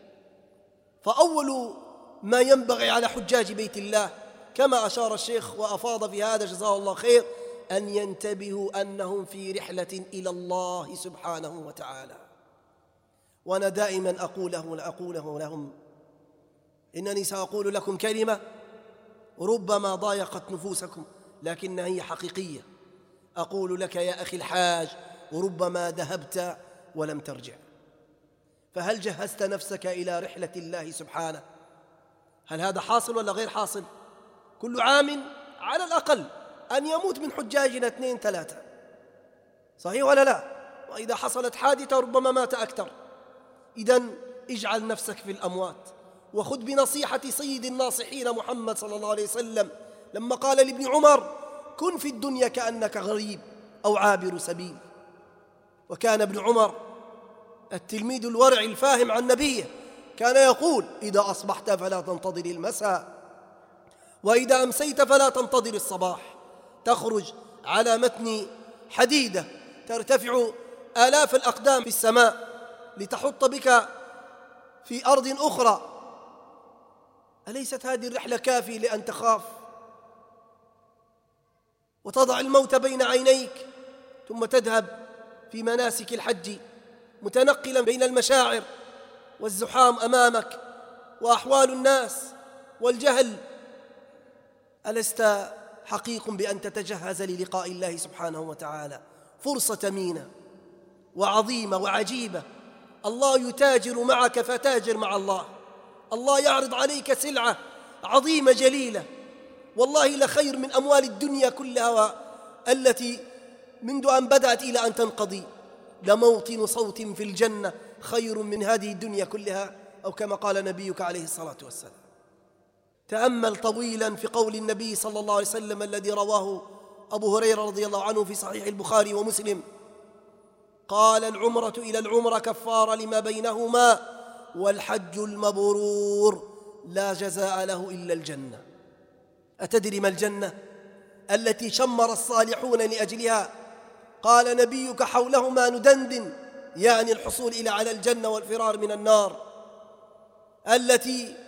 Speaker 7: فأول ما ينبغي على حجاج بيت الله كما أشار الشيخ وأفاض في هذا جزاه الله خير أن ينتبهوا أنهم في رحلة إلى الله سبحانه وتعالى. وأنا دائما أقوله لهم: إنني سأقول لكم كلمة ربما ضايقت نفوسكم لكنها هي حقيقية. أقول لك يا أخي الحاج: ربما ذهبت ولم ترجع. فهل جهزت نفسك إلى رحلة الله سبحانه؟ هل هذا حاصل ولا غير حاصل؟ كل عام على الأقل أن يموت من حجاجنا 2 3، صحيح ولا لا؟ وإذا حصلت حادثة ربما مات أكثر. إذن اجعل نفسك في الأموات، وخذ بنصيحة سيد الناصحين محمد صلى الله عليه وسلم لما قال لابن عمر: كن في الدنيا كأنك غريب أو عابر سبيل. وكان ابن عمر التلميذ الورع الفاهم عن نبيه كان يقول: إذا أصبحت فلا تنتظر المساء، وإذا أمسيت فلا تنتظر الصباح. تخرج على متن حديدة ترتفع آلاف الأقدام في السماء لتحط بك في أرض أخرى. أليست هذه الرحلة كافية لأن تخاف وتضع الموت بين عينيك ثم تذهب في مناسك الحج متنقلا بين المشاعر والزحام أمامك وأحوال الناس والجهل؟ ألست حقيق بأن تتجهز للقاء الله سبحانه وتعالى؟ فرصة ثمينة وعظيمة وعجيبة. الله يتاجر معك فتاجر مع الله. الله يعرض عليك سلعة عظيمة جليلة، والله لخير من أموال الدنيا كلها التي منذ أن بدأت إلى أن تنقضي. لموطن صوت في الجنة خير من هذه الدنيا كلها، أو كما قال نبيك عليه الصلاة والسلام. تأمل طويلا في قول النبي صلى الله عليه وسلم الذي رواه أبو هريرة رضي الله عنه في صحيح البخاري ومسلم، قال: العمرة إلى العمرة كفارة لما بينهما، والحج المبرور لا جزاء له إلا الجنة. أتدري ما الجنة التي شمر الصالحون لأجلها؟ قال نبيك: حولهما ندندن، يعني الحصول إلى على الجنة والفرار من النار، التي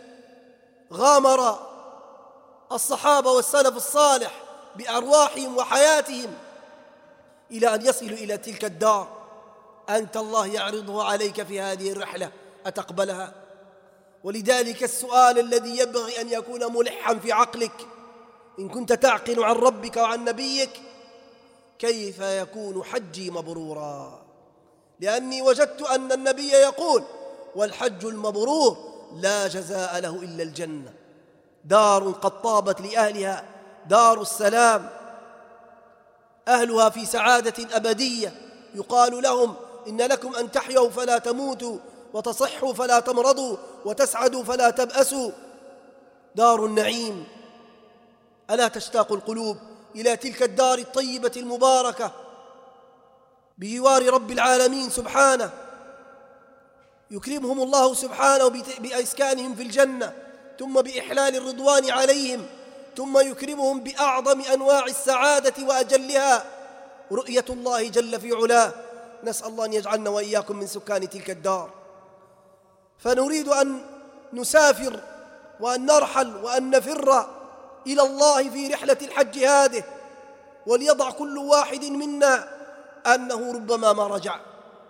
Speaker 7: غامر الصحابة والسلف الصالح بأرواحهم وحياتهم إلى أن يصلوا إلى تلك الدار. أنت الله يعرضه عليك في هذه الرحلة، أتقبلها؟ ولذلك السؤال الذي ينبغي أن يكون ملحا في عقلك إن كنت تعقل عن ربك وعن نبيك: كيف يكون حجي مبرورا؟ لأني وجدت أن النبي يقول: والحج المبرور لا جزاء له إلا الجنة، دار قد طابت لأهلها، دار السلام، أهلها في سعادة أبدية، يقال لهم: إن لكم أن تحيوا فلا تموتوا، وتصحوا فلا تمرضوا، وتسعدوا فلا تبأسوا، دار النعيم. ألا تشتاق القلوب إلى تلك الدار الطيبة المباركة بجوار رب العالمين سبحانه؟ يكرمهم الله سبحانه بإسكانهم في الجنة، ثم بإحلال الرضوان عليهم، ثم يكرمهم بأعظم أنواع السعادة وأجلها، رؤية الله جل في علاه. نسأل الله أن يجعلنا وإياكم من سكان تلك الدار. فنريد أن نسافر وأن نرحل وأن نفر إلى الله في رحلة الحج هذه، وليضع كل واحد منا أنه ربما ما رجع،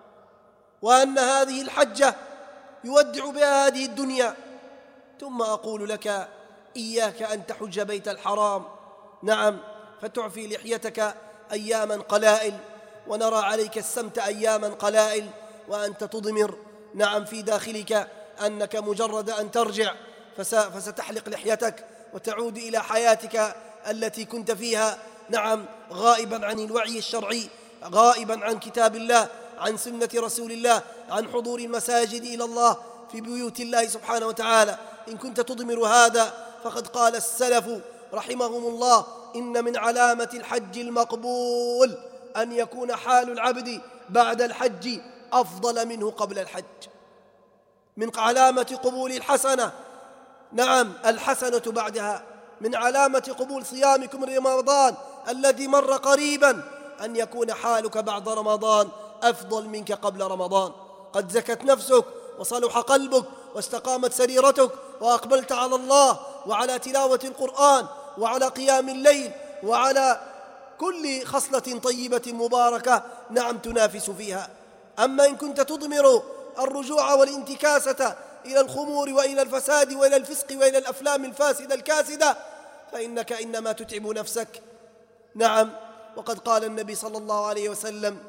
Speaker 7: وأن هذه الحجة يودع بها هذه الدنيا. ثم أقول لك إياك أن تحج بيت الحرام، نعم، فتعفي لحيتك أياما قلائل ونرى عليك السمت أياما قلائل، وأنت تضمر نعم في داخلك أنك مجرد أن ترجع فستحلق لحيتك وتعود إلى حياتك التي كنت فيها، نعم، غائبا عن الوعي الشرعي، غائبا عن كتاب الله، عن سنة رسول الله، عن حضور المساجد إلى الله في بيوت الله سبحانه وتعالى. إن كنت تضمر هذا فقد قال السلف رحمهم الله: إن من علامة الحج المقبول أن يكون حال العبد بعد الحج أفضل منه قبل الحج. من علامة قبول الحسنة، نعم، الحسنة بعدها. من علامة قبول صيامكم رمضان الذي مر قريبا أن يكون حالك بعد رمضان أفضل منك قبل رمضان. قد زكت نفسك وصلح قلبك واستقامت سريرتك وأقبلت على الله وعلى تلاوة القرآن وعلى قيام الليل وعلى كل خصلة طيبة مباركة، نعم، تنافس فيها. أما إن كنت تضمر الرجوع والانتكاسة إلى الخمور وإلى الفساد وإلى الفسق وإلى الأفلام الفاسدة الكاسدة فإنك إنما تتعب نفسك، نعم. وقد قال النبي صلى الله عليه وسلم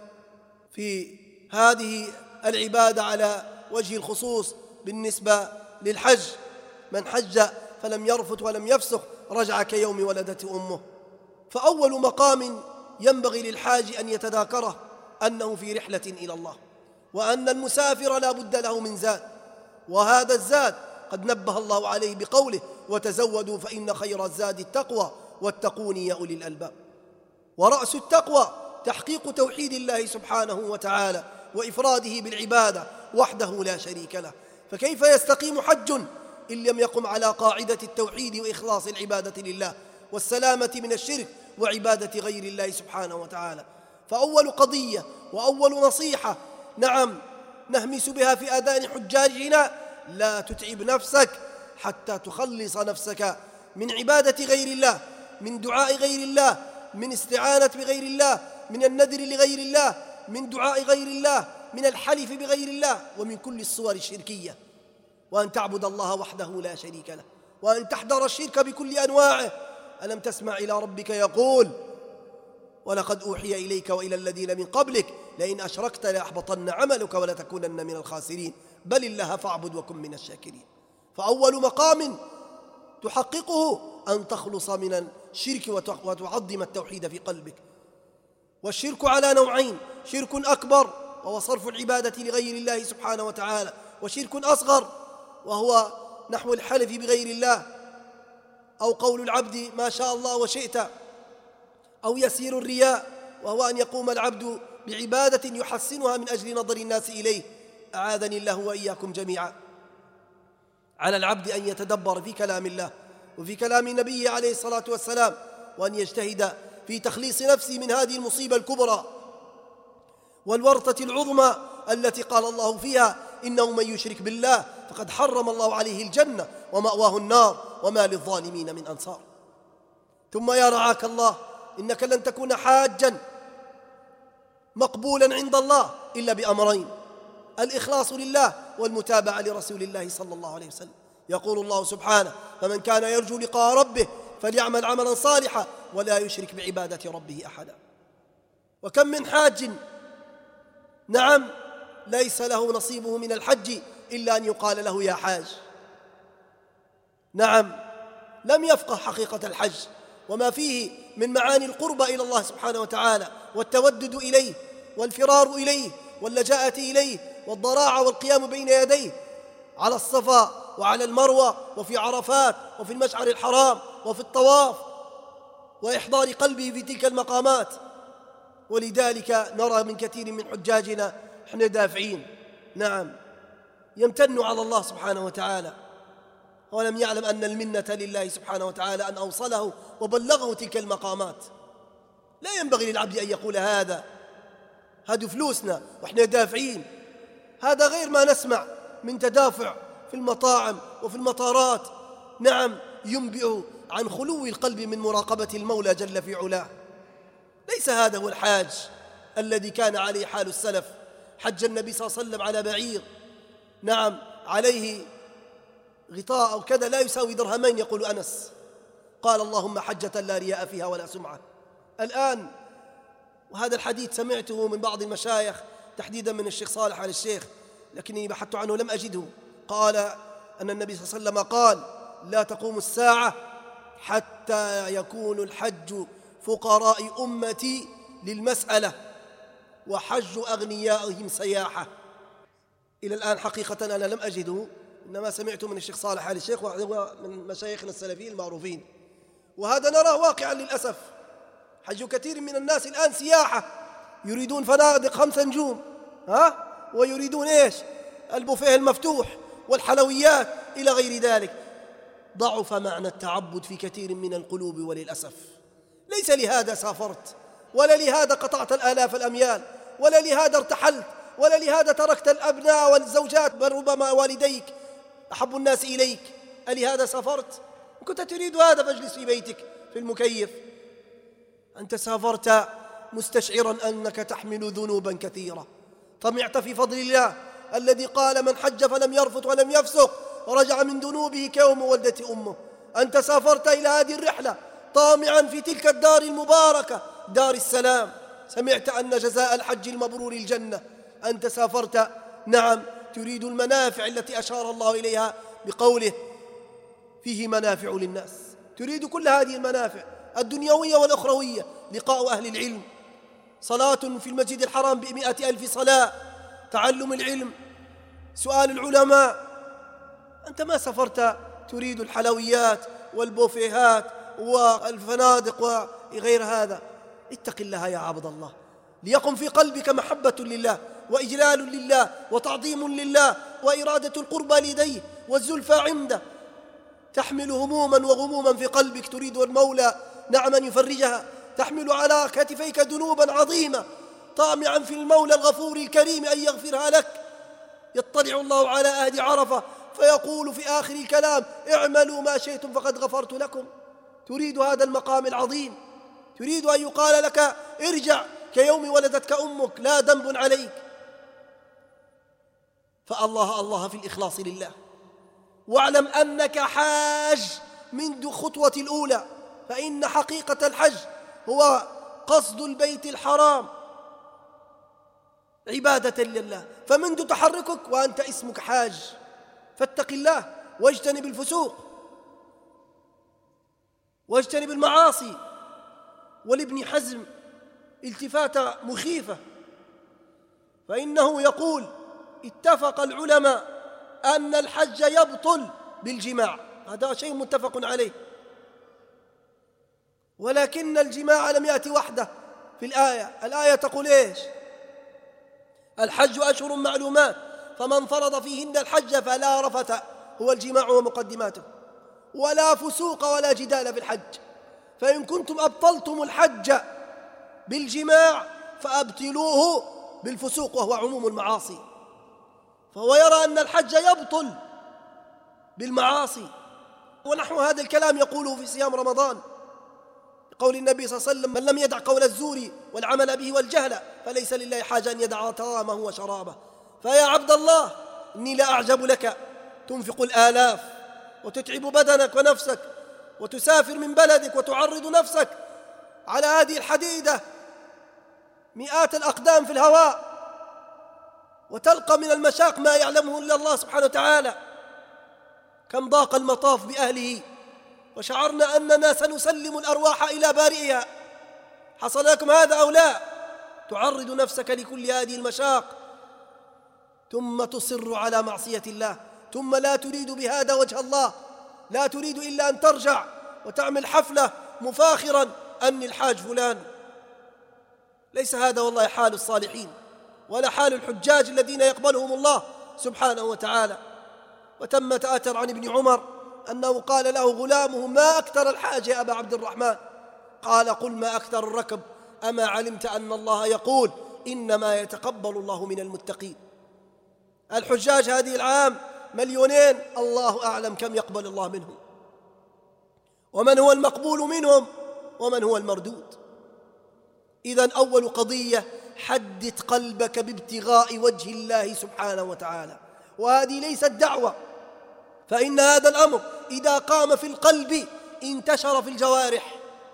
Speaker 7: في هذه العبادة على وجه الخصوص بالنسبة للحج: من حج فلم يرفث ولم يفسق رجع كيوم ولدته أمه. فأول مقام ينبغي للحاج أن يتذاكره أنه في رحلة إلى الله، وأن المسافر لا بد له من زاد، وهذا الزاد قد نبه الله عليه بقوله: وتزودوا فإن خير الزاد التقوى واتقون يا أولي الألباب. ورأس التقوى تحقيق توحيد الله سبحانه وتعالى وإفراده بالعبادة وحده لا شريك له. فكيف يستقيم حج إن لم يقم على قاعدة التوحيد وإخلاص العبادة لله والسلامة من الشرك وعبادة غير الله سبحانه وتعالى؟ فأول قضية وأول نصيحة، نعم، نهمس بها في آذان حجاجنا: لا تتعب نفسك حتى تخلص نفسك من عبادة غير الله، من دعاء غير الله، من استعانة بغير الله، من النذر لغير الله، من دعاء غير الله، من الحلف بغير الله، ومن كل الصور الشركية. وأن تعبد الله وحده لا شريك له، وأن تحذر الشرك بكل أنواعه. ألم تسمع إلى ربك يقول: ولقد أوحي إليك وإلى الذين من قبلك لئن أشركت ليحبطن عملك ولتكونن من الخاسرين بل الله فاعبد وكن من الشاكرين. فأول مقام تحققه أن تخلص من الشرك وتعظم التوحيد في قلبك. والشرك على نوعين: شرك أكبر وهو صرف العبادة لغير الله سبحانه وتعالى، وشرك أصغر وهو نحو الحلف بغير الله، أو قول العبد ما شاء الله وشئت، أو يسير الرياء وهو أن يقوم العبد بعبادة يحسنها من أجل نظر الناس إليه. أعاذني الله وإياكم جميعا. على العبد أن يتدبر في كلام الله وفي كلام نبيه عليه الصلاة والسلام، وأن يجتهد في تخليص نفسه من هذه المصيبة الكبرى والورطة العظمى التي قال الله فيها: إنه من يشرك بالله فقد حرم الله عليه الجنة ومأواه النار وما للظالمين من أنصار. ثم يا رعاك الله، إنك لن تكون حاجا مقبولا عند الله إلا بأمرين: الإخلاص لله والمتابعة لرسول الله صلى الله عليه وسلم. يقول الله سبحانه: فمن كان يرجو لقاء ربه فليعمل عملا صالحا ولا يشرك بعبادة ربه أحدا. وكم من حاج، نعم، ليس له نصيبه من الحج إلا أن يقال له يا حاج، نعم، لم يفقه حقيقة الحج وما فيه من معاني القربة إلى الله سبحانه وتعالى، والتودد إليه، والفرار إليه، واللجاءة إليه، والضراعة والقيام بين يديه على الصفا وعلى المروة وفي عرفات وفي المشعر الحرام وفي الطواف، وإحضار قلبه في تلك المقامات. ولذلك نرى من كثير من حجاجنا احنا دافعين، نعم، يمتن على الله سبحانه وتعالى ولم يعلم أن المنة لله سبحانه وتعالى أن أوصله وبلغه تلك المقامات. لا ينبغي للعبد أن يقول هذا فلوسنا وإحنا دافعين. هذا غير ما نسمع من تدافع في المطاعم وفي المطارات، نعم، ينبئ عن خلو القلب من مراقبة المولى جل في علاه. ليس هذا هو الحاج الذي كان عليه حال السلف. حج النبي صلى الله عليه وسلم على بعير، نعم، عليه غطاء أو كذا لا يساوي درهمين، يقول أنس، قال اللهم حجة لا رياء فيها ولا سمعة. الآن، وهذا الحديث سمعته من بعض المشايخ تحديدا من الشيخ صالح آل الشيخ، لكني بحثت عنه لم أجده، قال أن النبي صلى الله عليه وسلم قال لا تقوم الساعة حتى يكون الحج فقراء أمتي للمسألة وحج أغنيائهم سياحة. إلى الآن حقيقة أنا لم أجده، إنما سمعته من الشيخ صالح آل الشيخ وهو من مشايخنا السلفيين المعروفين، وهذا نراه واقعا للأسف. حج كثير من الناس الآن سياحة، يريدون فنادق 5 نجوم، ويريدون إيش؟ البوفيه المفتوح والحلويات إلى غير ذلك. ضعف معنى التعبد في كثير من القلوب وللأسف. ليس لهذا سافرت، ولا لهذا قطعت الآلاف الأميال، ولا لهذا ارتحلت، ولا لهذا تركت الأبناء والزوجات، بل ربما والديك أحب الناس إليك. ألهذا سافرت؟ إن كنت تريد هذا فاجلس في بيتك في المكيف. أنت سافرت مستشعرا أنك تحمل ذنوبا كثيرة، طمعت في فضل الله الذي قال من حج فلم يرفث ولم يفسق ورجع من ذنوبه كيوم ولدته أمه. أنت سافرت إلى هذه الرحلة طامعا في تلك الدار المباركة دار السلام، سمعت أن جزاء الحج المبرور الجنة. أنت سافرت، نعم، تريد المنافع التي أشار الله إليها بقوله فيه منافع للناس، تريد كل هذه المنافع الدنيوية والأخروية، لقاء أهل العلم، صلاة في المسجد الحرام ب100,000 صلاة، تعلم العلم، سؤال العلماء. أنت ما سافرت تريد الحلويات والبوفيهات والفنادق وغير هذا. اتق الله يا عبد الله، ليقم في قلبك محبة لله وإجلال لله وتعظيم لله وإرادة القربى لديه والزلفى عنده. تحمل هموما وغموما في قلبك تريد المولى، نعم، أن يفرجها. تحمل على كتفيك ذنوبا عظيمة طامعا في المولى الغفور الكريم أن يغفرها لك. يطلع الله على أهل عرفة فيقول في آخر الكلام اعملوا ما شئتم فقد غفرت لكم. تريد هذا المقام العظيم، تريد أن يقال لك ارجع كيوم ولدتك أمك، لا ذنب عليك. فالله الله في الإخلاص لله، واعلم أنك حاج منذ خطوة الأولى، فإن حقيقة الحج هو قصد البيت الحرام عبادة لله. فمنذ تحركك وأنت اسمك حاج، فاتق الله واجتنب الفسوق واجتنب المعاصي. ولابن حزم التفاتة مخيفة، فإنه يقول اتفق العلماء أن الحج يبطل بالجماع، هذا شيء متفق عليه، ولكن الجماع لم يأتي وحده في الآية تقول إيش؟ الحج أشهر معلومات فمن فرض فيهن الحج فلا رفث، هو الجماع ومقدماته، ولا فسوق ولا جدال في الحج. فإن كنتم أبطلتم الحج بالجماع فأبطلوه بالفسوق، وهو عموم المعاصي. فهو يرى أن الحج يبطل بالمعاصي، ونحو هذا الكلام يقوله في صيام رمضان، قول النبي صلى الله عليه وسلم من لم يدع قول الزور والعمل به والجهل فليس لله حاجة أن يدع طعامه وشرابه. فيا عبد الله إني لا أعجب لك، تنفق الآلاف وتتعب بدنك ونفسك وتسافر من بلدك وتعرض نفسك على هذه الحديدة 100 الأقدام في الهواء، وتلقى من المشاق ما يعلمه إلا الله سبحانه وتعالى. كم ضاق المطاف بأهله، وشعرنا أننا سنسلم الأرواح إلى بارئها. حصل لكم هذا أو لا؟ تعرض نفسك لكل هذه المشاق ثم تصر على معصية الله، ثم لا تريد بهذا وجه الله، لا تريد إلا أن ترجع وتعمل حفلة مفاخرا أني الحاج فلان. ليس هذا والله حال الصالحين ولا حال الحجاج الذين يقبلهم الله سبحانه وتعالى. وتم تأثر عن ابن عمر أنه قال له غلامه ما أكثر الحاج يا أبا عبد الرحمن؟ قال قل ما أكثر الركب، أما علمت أن الله يقول إنما يتقبل الله من المتقين. الحجاج هذه العام 2,000,000، الله أعلم كم يقبل الله منهم، ومن هو المقبول منهم ومن هو المردود. إذن أول قضية حدث قلبك بابتغاء وجه الله سبحانه وتعالى. وهذه ليست دعوة، فإن هذا الأمر إذا قام في القلب انتشر في الجوارح.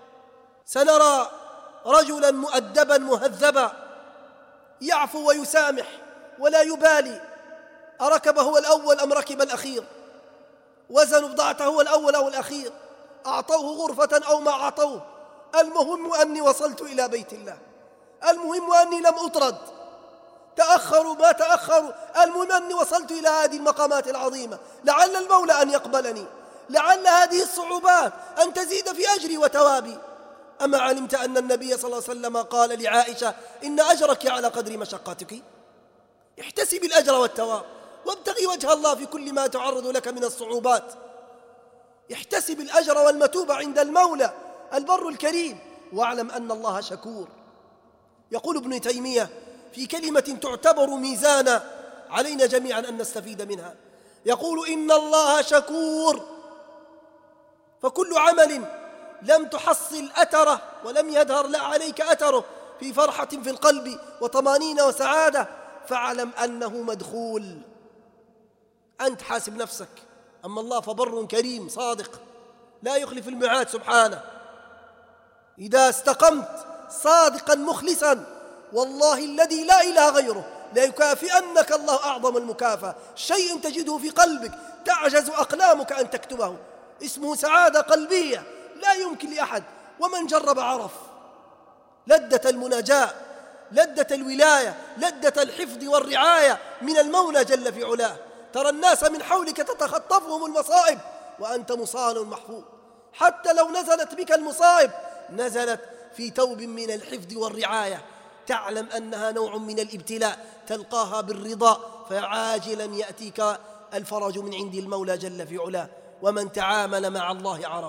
Speaker 7: سنرى رجلا مؤدبا مهذبا يعفو ويسامح ولا يبالي أركب هو الأول أم ركب الأخير، وزن بضاعته هو الأول أو الأخير، أعطوه غرفة أو ما أعطوه، المهم أني وصلت إلى بيت الله، المهم أني لم أطرد، تأخروا ما تأخروا، المهم أني وصلت إلى هذه المقامات العظيمة، لعل المولى أن يقبلني، لعل هذه الصعوبات أن تزيد في أجري وتوابي. أما علمت أن النبي صلى الله عليه وسلم قال لعائشة إن أجرك على قدر مشقتك؟ احتسب الأجر والثواب وابتغي وجه الله في كل ما تعرض لك من الصعوبات. احتسب الأجر والمثوبة عند المولى البر الكريم، واعلم أن الله شكور. يقول ابن تيمية في كلمة تعتبر ميزانا علينا جميعا أن نستفيد منها، يقول إن الله شكور، فكل عمل لم تحصل أثره ولم يظهر لا عليك أثره في فرحة في القلب وطمانينة وسعادة فاعلم أنه مدخول. أنت حاسب نفسك، أما الله فبر كريم صادق لا يخلف الميعاد سبحانه. إذا استقمت صادقا مخلصا والله الذي لا إله غيره ليكافئنك الله أعظم المكافأة. شيء تجده في قلبك تعجز أقلامك أن تكتبه، اسمه سعادة قلبية لا يمكن لأحد، ومن جرب عرف لذة المناجاة، لذة الولاية، لذة الحفظ والرعاية من المولى جل في علاه. ترى الناس من حولك تتخطفهم المصائب وأنت مصان محفوظ، حتى لو نزلت بك المصائب نزلت في توب من الحفظ والرعاية، تعلم أنها نوع من الابتلاء تلقاها بالرضا، فعاجلا يأتيك الفرج من عند المولى جل في علاه. ومن تعامل مع الله عرف،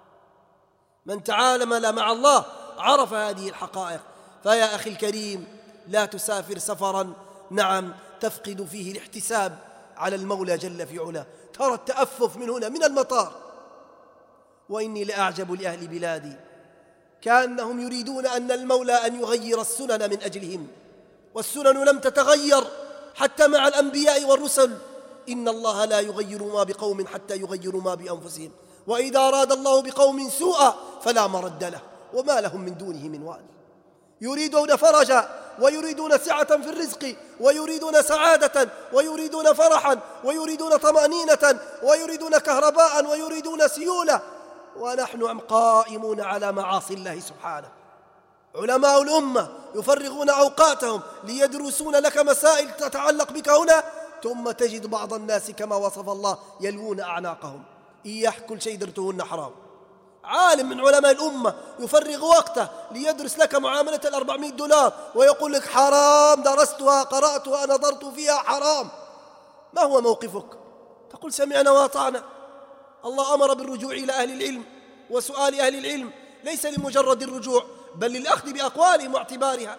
Speaker 7: من تعامل مع الله عرف هذه الحقائق. فيا أخي الكريم لا تسافر سفرا نعم تفقد فيه الاحتساب على المولى جل في علاه. ترى التأفف من هنا من المطار، وإني لأعجب لأهل بلادي كأنهم يريدون أن المولى أن يغير السنن من أجلهم، والسنن لم تتغير حتى مع الأنبياء والرسل. إن الله لا يغير ما بقوم حتى يغيروا ما بأنفسهم، وإذا أراد الله بقوم سوءا فلا مرد له وما لهم من دونه من وال. يريدون فرجا ويريدون سعة في الرزق ويريدون سعادة ويريدون فرحا ويريدون طمأنينة ويريدون كهرباء ويريدون سيولة، ونحن قائمون على معاصي الله سبحانه. علماء الأمة يفرغون أوقاتهم ليدرسون لك مسائل تتعلق بك هنا، ثم تجد بعض الناس كما وصف الله يلوون أعناقهم، إياه كل شيء درتهن حرام. عالم من علماء الأمة يفرغ وقته ليدرس لك معاملة $400 ويقول لك حرام، درستها قرأتها نظرت فيها حرام. ما هو موقفك؟ تقول سمعنا وأطعنا. الله أمر بالرجوع إلى أهل العلم وسؤال أهل العلم، ليس لمجرد الرجوع بل للأخذ بأقوالهم واعتبارها.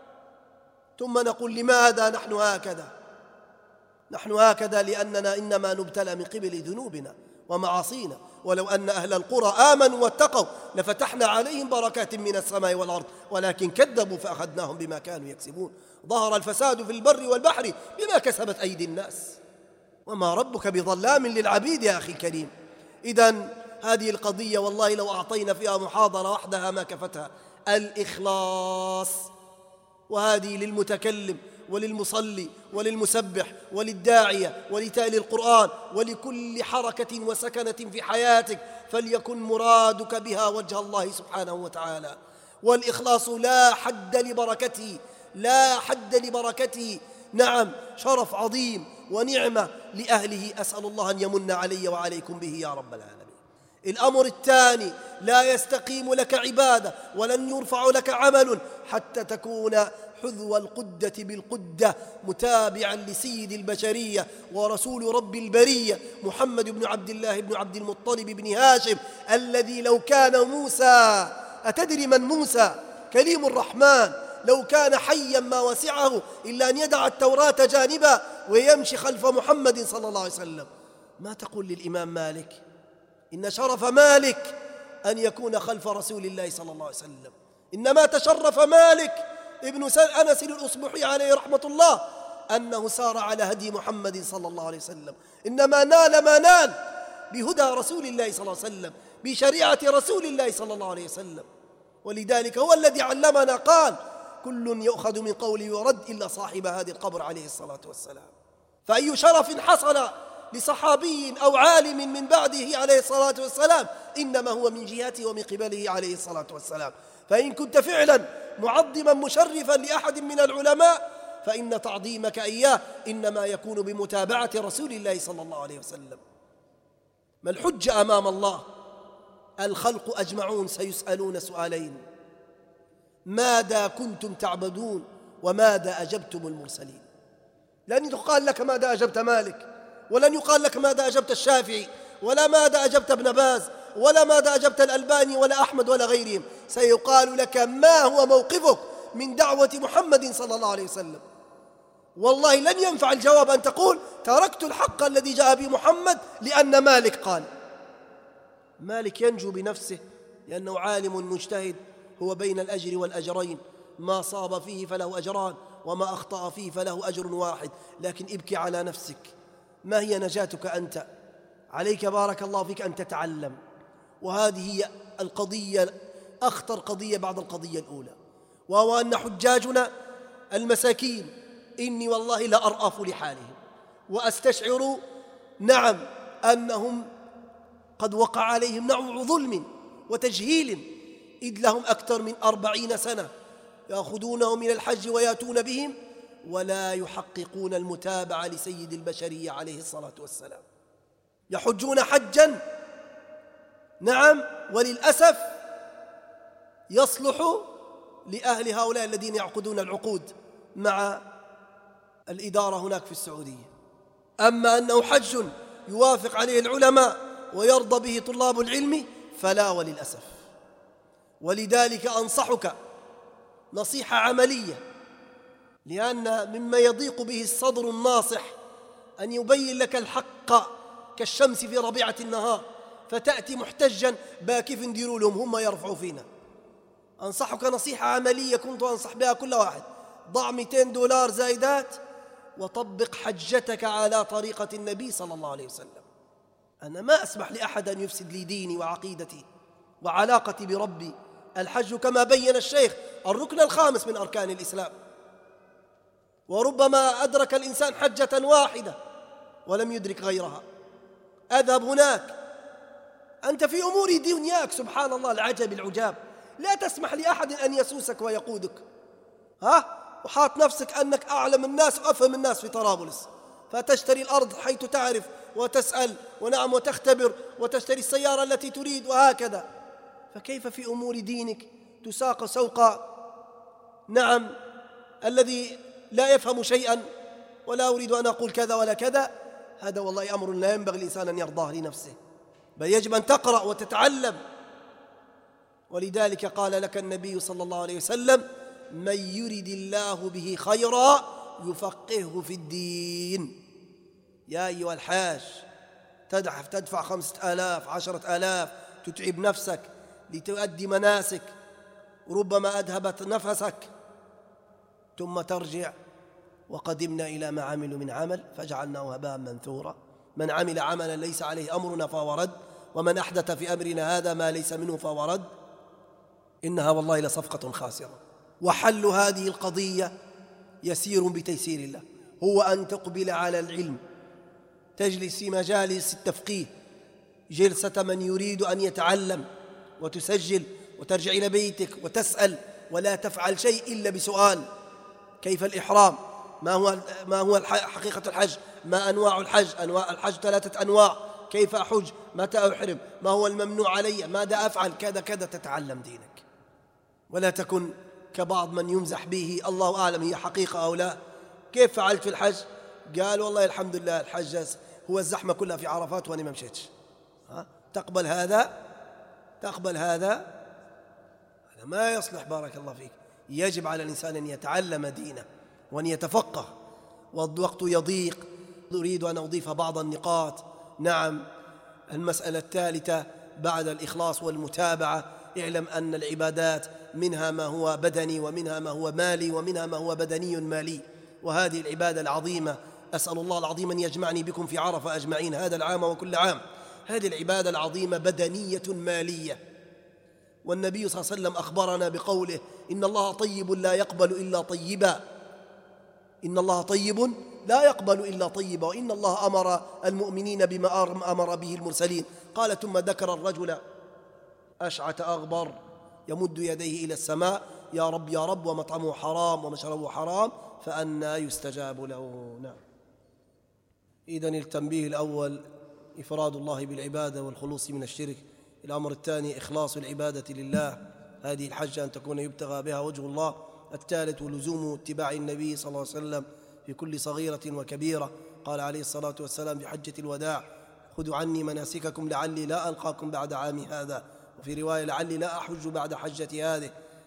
Speaker 7: ثم نقول لماذا نحن هكذا؟ نحن هكذا لأننا إنما نبتلى من قبل ذنوبنا ومعاصينا. ولو أن أهل القرى آمنوا واتقوا لفتحنا عليهم بركات من السماء والأرض ولكن كذبوا فأخذناهم بما كانوا يكسبون. ظهر الفساد في البر والبحر بما كسبت أيدي الناس وما ربك بظلام للعبيد يا أخي الكريم. إذن هذه القضية والله لو أعطينا فيها محاضرة وحدها ما كفتها. الإخلاص، وهذه للمتكلم وللمصلي وللمسبح وللداعية ولتالي القرآن ولكل حركة وسكنة في حياتك، فليكن مرادك بها وجه الله سبحانه وتعالى. والإخلاص لا حد لبركته، لا حد لبركته، نعم شرف عظيم ونعمة لأهله، أسأل الله أن يمن علي وعليكم به يا رب العالمين. الأمر الثاني، لا يستقيم لك عبادة ولن يرفع لك عمل حتى تكون حذو القدة بالقدة متابعا لسيد البشرية ورسول رب البرية محمد بن عبد الله بن عبد المطلب بن هاشم، الذي لو كان موسى، أتدري من موسى؟ كليم الرحمن، لو كان حيا ما وسعه إلا أن يدع التوراة جانبا ويمشي خلف محمد صلى الله عليه وسلم. ما تقول للإمام مالك؟ إن شرف مالك أن يكون خلف رسول الله صلى الله عليه وسلم، إنما تشرف مالك ابن أنس الأصبحي عليه رحمة الله أنه سار على هدي محمد صلى الله عليه وسلم، إنما نال ما نال بهدى رسول الله صلى الله عليه وسلم، بشريعة رسول الله صلى الله عليه وسلم. ولذلك هو الذي علمنا قال: كل يؤخذ من قوله يرد إلا صاحب هذه القبر عليه الصلاة والسلام. فأي شرف حصل لصحابي أو عالم من بعده عليه الصلاة والسلام إنما هو من جهته ومن قبله عليه الصلاة والسلام. فإن كنت فعلا معظما مشرفا لأحد من العلماء فإن تعظيمك إياه إنما يكون بمتابعة رسول الله صلى الله عليه وسلم. ما الحجة أمام الله؟ الخلق أجمعون سيسألون سؤالين: ماذا كنتم تعبدون وماذا أجبتم المرسلين؟ لن يقال لك ماذا أجبت مالك، ولن يقال لك ماذا أجبت الشافعي، ولا ماذا أجبت ابن باز، ولا ماذا أجبت الألباني ولا أحمد ولا غيرهم. سيقال لك ما هو موقفك من دعوة محمد صلى الله عليه وسلم. والله لن ينفع الجواب أن تقول تركت الحق الذي جاء به محمد لأن مالك قال. مالك ينجو بنفسه لأنه عالم مجتهد، هو بين الأجر والأجرين، ما صاب فيه فله أجران وما أخطأ فيه فله أجر واحد. لكن ابكي على نفسك، ما هي نجاتك أنت؟ عليك بارك الله فيك أن تتعلم، وهذه هي القضية، أخطر قضية بعد القضية الأولى، وهو أن حجاجنا المساكين إني والله لا أرأف لحالهم، وأستشعر نعم أنهم قد وقع عليهم نوع ظلم وتجهيل، إذ لهم أكثر من 40 سنة يأخذونهم من الحج ويأتون بهم ولا يحققون المتابعة لسيد البشرية عليه الصلاة والسلام. يحجون حجا نعم، وللأسف يصلح لأهل هؤلاء الذين يعقدون العقود مع الإدارة هناك في السعودية. أما أنه حج يوافق عليه العلماء ويرضى به طلاب العلم فلا وللأسف. ولذلك أنصحك نصيحة عملية، لأن مما يضيق به الصدر الناصح أن يبين لك الحق كالشمس في ربيعة النهار، فتأتي محتجا باكف ديروا لهم هم يرفعوا فينا. أنصحك نصيحة عملية كنت أنصح بها كل واحد: ضع $200 زائدات وطبق حجتك على طريقة النبي صلى الله عليه وسلم. أنا ما أسمح لأحد أن يفسد لي ديني وعقيدتي وعلاقتي بربي. الحج كما بين الشيخ الركن الخامس من أركان الإسلام، وربما أدرك الإنسان حجة واحدة ولم يدرك غيرها. أذهب هناك، أنت في أمور دنياك سبحان الله العجب العجاب، لا تسمح لأحد أن يسوسك ويقودك، وحاط نفسك أنك أعلم الناس وأفهم الناس في طرابلس، فتشتري الأرض حيث تعرف وتسأل ونعم وتختبر وتشتري السيارة التي تريد وهكذا. فكيف في أمور دينك تساق سوق نعم الذي لا يفهم شيئا؟ ولا أريد أن أقول كذا ولا كذا، هذا والله أمر لا ينبغي الإنسان أن يرضاه لنفسه، بل يجب أن تقرأ وتتعلم. ولذلك قال لك النبي صلى الله عليه وسلم: من يرد الله به خيرا يفقهه في الدين. يا أيها الحاج تدفع 5000 10,000 تتعب نفسك لتؤدي مناسك، ربما أذهبت نفسك، ثم ترجع: وقدمنا إلى ما عملوا من عمل فجعلناه هباء منثورا. من عمل عملا ليس عليه أمرنا فهو رد، ومن أحدث في أمرنا هذا ما ليس منه فهو رد. إنها والله لصفقة خاسرة. وحل هذه القضية يسير بتيسير الله، هو أن تقبل على العلم، تجلس في مجالس التفقيه جلسة من يريد أن يتعلم، وتسجل وترجع إلى بيتك وتسأل، ولا تفعل شيء إلا بسؤال: كيف الإحرام؟ ما هو حقيقة الحج؟ ما أنواع الحج؟ أنواع الحج 3 أنواع. كيف أحج؟ متى أحرم؟ ما هو الممنوع علي؟ ماذا أفعل؟ كذا كذا. تتعلم دينك، ولا تكن كبعض من يمزح به، الله أعلم هي حقيقة أو لا. كيف فعلت في الحج؟ قال والله الحمد لله الحج هو الزحمة كلها في عرفات وأنا ما مشيتش. تقبل هذا؟ تقبل هذا ما يصلح. بارك الله فيك. يجب على الإنسان أن يتعلم دينه وأن يتفقه، والوقت يضيق. أريد أن أضيف بعض النقاط. نعم، المسألة الثالثة بعد الإخلاص والمتابعة اعلم أن العبادات منها ما هو بدني ومنها ما هو مالي ومنها ما هو بدني مالي. وهذه العبادة العظيمة أسأل الله العظيم أن يجمعني بكم في عرفة أجمعين هذا العام وكل عام. هذه العبادة العظيمة بدنية مالية، والنبي صلى الله عليه وسلم أخبرنا بقوله: إن الله طيب لا يقبل إلا طيبا، إن الله طيب لا يقبل إلا طيبا، وإن الله أمر المؤمنين بما أمر به المرسلين. قال: ثم ذكر الرجل أشعث أغبر يمد يديه إلى السماء: يا رب يا رب، ومطعمه حرام ومشربه حرام فأنى يستجاب له. نعم. إذن التنبيه الأول إفراد الله بالعبادة والخلوص من الشرك. الأمر الثاني إخلاص العبادة لله، هذه الحجة أن تكون يبتغى بها وجه الله. الثالث لزوم اتباع النبي صلى الله عليه وسلم في كل صغيرة وكبيرة. قال عليه الصلاة والسلام في حجة الوداع: خذوا عني مناسككم لعلي لا ألقاكم بعد عامي هذا، وفي رواية: لعلي لا أحج بعد حجتي هذه.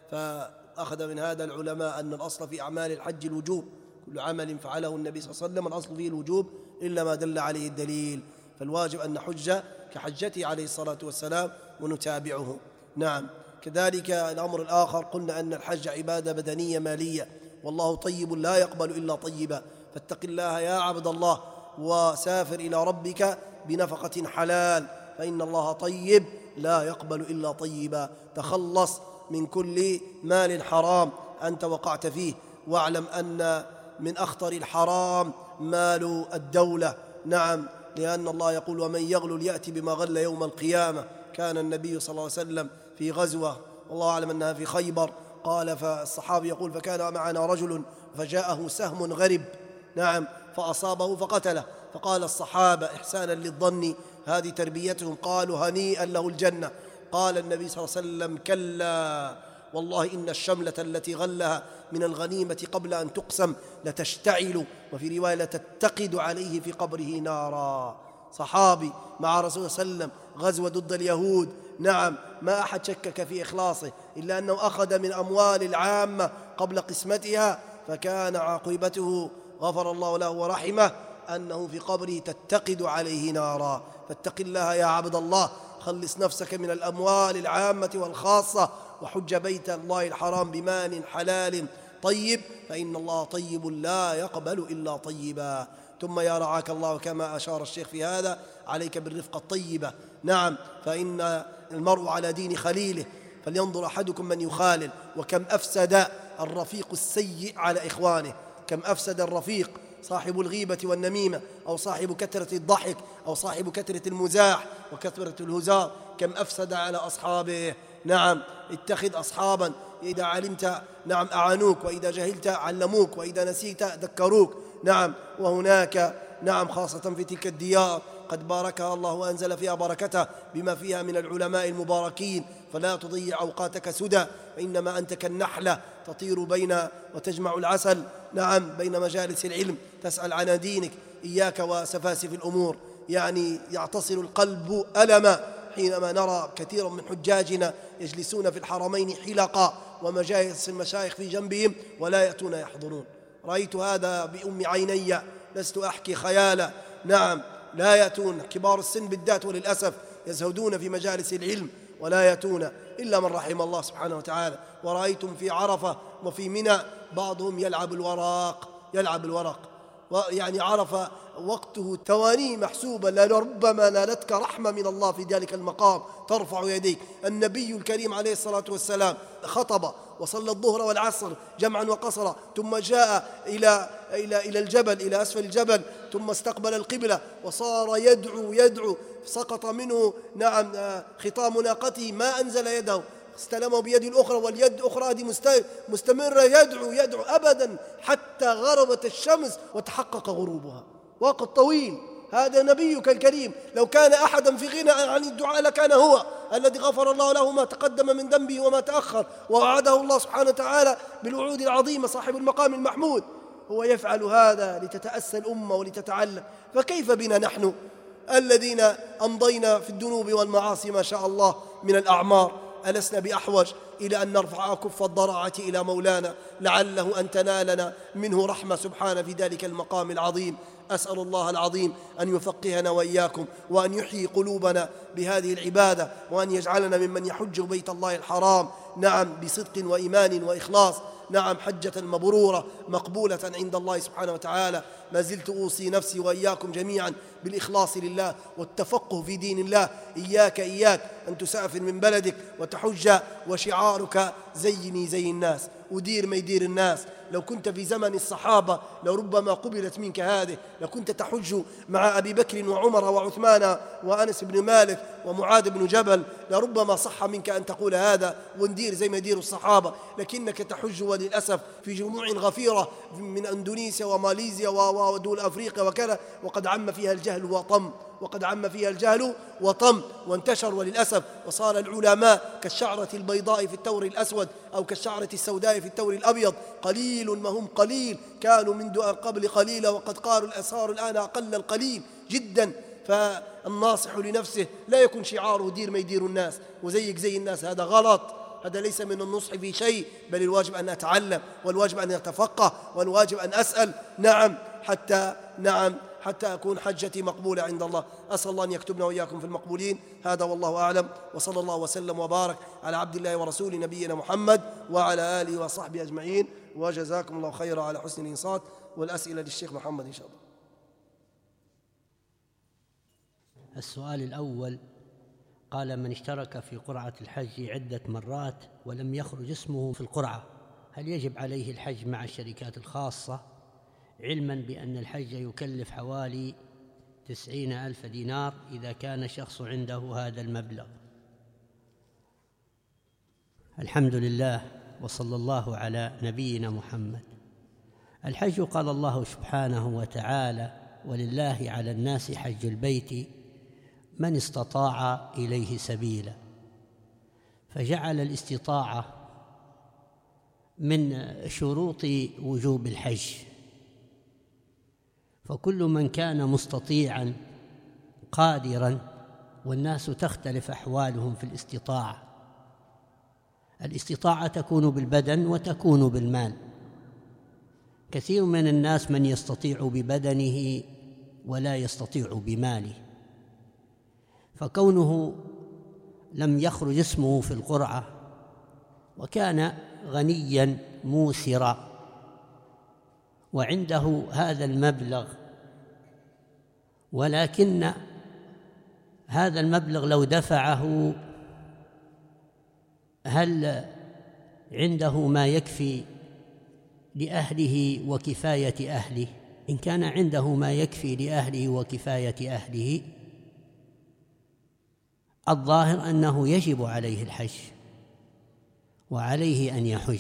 Speaker 7: فأخذ من هذا العلماء أن الأصل في أعمال الحج الوجوب، كل عمل فعله النبي صلى الله عليه وسلم الأصل فيه الوجوب إلا ما دل عليه الدليل، فالواجب أن نحج كحجته عليه الصلاة والسلام ونتابعه. نعم. كذلك الأمر الآخر قلنا أن الحج عبادة بدنية مالية، والله طيب لا يقبل إلا طيبا، فاتق الله يا عبد الله وسافر إلى ربك بنفقة حلال، فإن الله طيب لا يقبل إلا طيبا. تخلص من كل مال حرام أنت وقعت فيه، واعلم أن من أخطر الحرام مال الدولة. نعم، لأن الله يقول: ومن يغلل يأتي بما غل يوم القيامة. كان النبي صلى الله عليه وسلم في غزوة، والله أعلم أنها في خيبر، قال فالصحابي يقول: فكان معنا رجل فجاءه سهم غرب، نعم، فأصابه فقتله، فقال الصحابة إحسانا للظن هذه تربيتهم، قالوا: هنيئا له الجنة. قال النبي صلى الله عليه وسلم: كلا والله إن الشملة التي غلها من الغنيمة قبل أن تقسم لتشتعل، وفي رواية لتتقد عليه في قبره نارا. صحابي مع رسول الله صلى الله عليه وسلم غزوة ضد اليهود، نعم، ما أحد شكك في إخلاصه إلا أنه أخذ من أموال العامة قبل قسمتها، فكان عاقبته غفر الله له ورحمه أنه في قبره تتقد عليه نارا. فاتق الله يا عبد الله، خلص نفسك من الأموال العامة والخاصة، وحج بيت الله الحرام بمال حلال طيب، فإن الله طيب لا يقبل إلا طيبا. ثم يا رعاك الله كما أشار الشيخ في هذا: عليك بالرفقة الطيبة. نعم، فإن المرء على دين خليله، فلينظر أحدكم من يخالل. وكم أفسد الرفيق السيء على إخوانه، كم أفسد الرفيق صاحب الغيبة والنميمة، أو صاحب كثرة الضحك، أو صاحب كثرة المزاح وكثرة الهزار، كم أفسد على أصحابه. نعم، اتخذ أصحابا إذا علمت نعم أعانوك، وإذا جهلت علموك، وإذا نسيت ذكروك. نعم، وهناك نعم خاصة في تلك الديار قد باركها الله وأنزل فيها بركته بما فيها من العلماء المباركين، فلا تضيع أوقاتك سدى، فإنما أنت كالنحلة تطير بين وتجمع العسل، نعم، بين مجالس العلم تسأل عن دينك. إياك وسفاسف الأمور، يعني يعتصر القلب ألما حينما نرى كثيرا من حجاجنا يجلسون في الحرمين حلقا ومجالس المشايخ في جنبهم ولا يأتون يحضرون. رأيت هذا بأم عيني، لست أحكي خيالا. نعم، لا يأتون، كبار السن بالذات وللأسف يزهدون في مجالس العلم ولا يأتون إلا من رحم الله سبحانه وتعالى. ورأيتم في عرفة وفي منى بعضهم يلعب الورق، ويعني عرفة وقته تواني محسوبة، لربما نالتك رحمة من الله في ذلك المقام ترفع يديك. النبي الكريم عليه الصلاة والسلام خطب وصلى الظهر والعصر جمعا وقصرا، ثم جاء إلى الجبل، إلى أسفل الجبل، ثم استقبل القبلة وصار يدعو، سقط منه نعم خطام ناقته، ما أنزل يده، استلمه بيد الأخرى، واليد الأخرى هذه مستمرة يدعو أبدا حتى غربت الشمس وتحقق غروبها. وقت طويل. هذا نبيك الكريم، لو كان أحدا في غنى عن الدعاء لكان هو الذي غفر الله له ما تقدم من ذنبه وما تأخر، ووعده الله سبحانه وتعالى بالوعود العظيمة صاحب المقام المحمود. هو يفعل هذا لتتأسى الأمة ولتتعلم، فكيف بنا نحن الذين أمضينا في الذنوب والمعاصي ما شاء الله من الأعمار؟ ألسنا بأحوج إلى أن نرفع أكف الضراعة إلى مولانا لعله أن تنالنا منه رحمة سبحانه في ذلك المقام العظيم. أسأل الله العظيم أن يفقهنا وإياكم، وأن يحيي قلوبنا بهذه العبادة، وأن يجعلنا ممن يحج بيت الله الحرام نعم بصدق وإيمان وإخلاص، نعم حجة مبرورة مقبولة عند الله سبحانه وتعالى. ما زلت أوصي نفسي وإياكم جميعا بالإخلاص لله والتفقه في دين الله. إياك أن تسافر من بلدك وتحج وشعارك زيني زي الناس ودير ما يدير الناس. لو كنت في زمن الصحابة لربما قبلت منك هذه، لكنت تحج مع أبي بكر وعمر وعثمان وأنس بن مالك ومعاذ بن جبل، لربما صح منك أن تقول هذا وندير زي ما يدير الصحابة، لكنك تحج وللأسف في جموع غفيرة من أندونيسيا وماليزيا ودول أفريقيا وكذا، وقد عم فيها الجهل وطم وانتشر وللأسف، وصار العلماء كالشعرة البيضاء في التور الأسود أو كالشعرة السوداء في التور الأبيض، قليل ما هم قليل، كانوا منذ قبل قليلا وقد قالوا الأسار الآن أقل القليل جدا. فالناصح لنفسه لا يكون شعاره دير ما يدير الناس وزيك زي الناس، هذا غلط، هذا ليس من النصح في شيء، بل الواجب أن أتعلم، والواجب أن أتفقه، والواجب أن أسأل حتى أكون حجتي مقبولة عند الله. أسأل الله أن يكتبنا وإياكم في المقبولين. هذا والله أعلم، وصلى الله وسلم وبارك على عبد الله ورسوله نبينا محمد وعلى آله وصحبه أجمعين، وجزاكم الله خيرا على حسن الإنصات. والأسئلة للشيخ محمد إن شاء الله.
Speaker 4: السؤال الأول قال: من اشترك في قرعة الحج عدة مرات ولم يخرج اسمه في القرعة، هل يجب عليه الحج مع الشركات الخاصة، علما بأن الحج يكلف حوالي 90,000 دينار إذا كان شخص عنده هذا المبلغ؟ الحمد لله، وصلى الله على نبينا محمد. الحج قال الله سبحانه وتعالى: ولله على الناس حج البيت من استطاع إليه سبيلا، فجعل الاستطاعة من شروط وجوب الحج، فكل من كان مستطيعا قادرا، والناس تختلف أحوالهم في الاستطاعة تكون بالبدن وتكون بالمال. كثير من الناس من يستطيع ببدنه ولا يستطيع بماله، فكونه لم يخرج اسمه في القرعة وكان غنيا موسرا وعنده هذا المبلغ، ولكن هذا المبلغ لو دفعه هل عنده ما يكفي لأهله وكفاية أهله؟ إن كان عنده ما يكفي لأهله وكفاية أهله الظاهر أنه يجب عليه الحج وعليه أن يحج.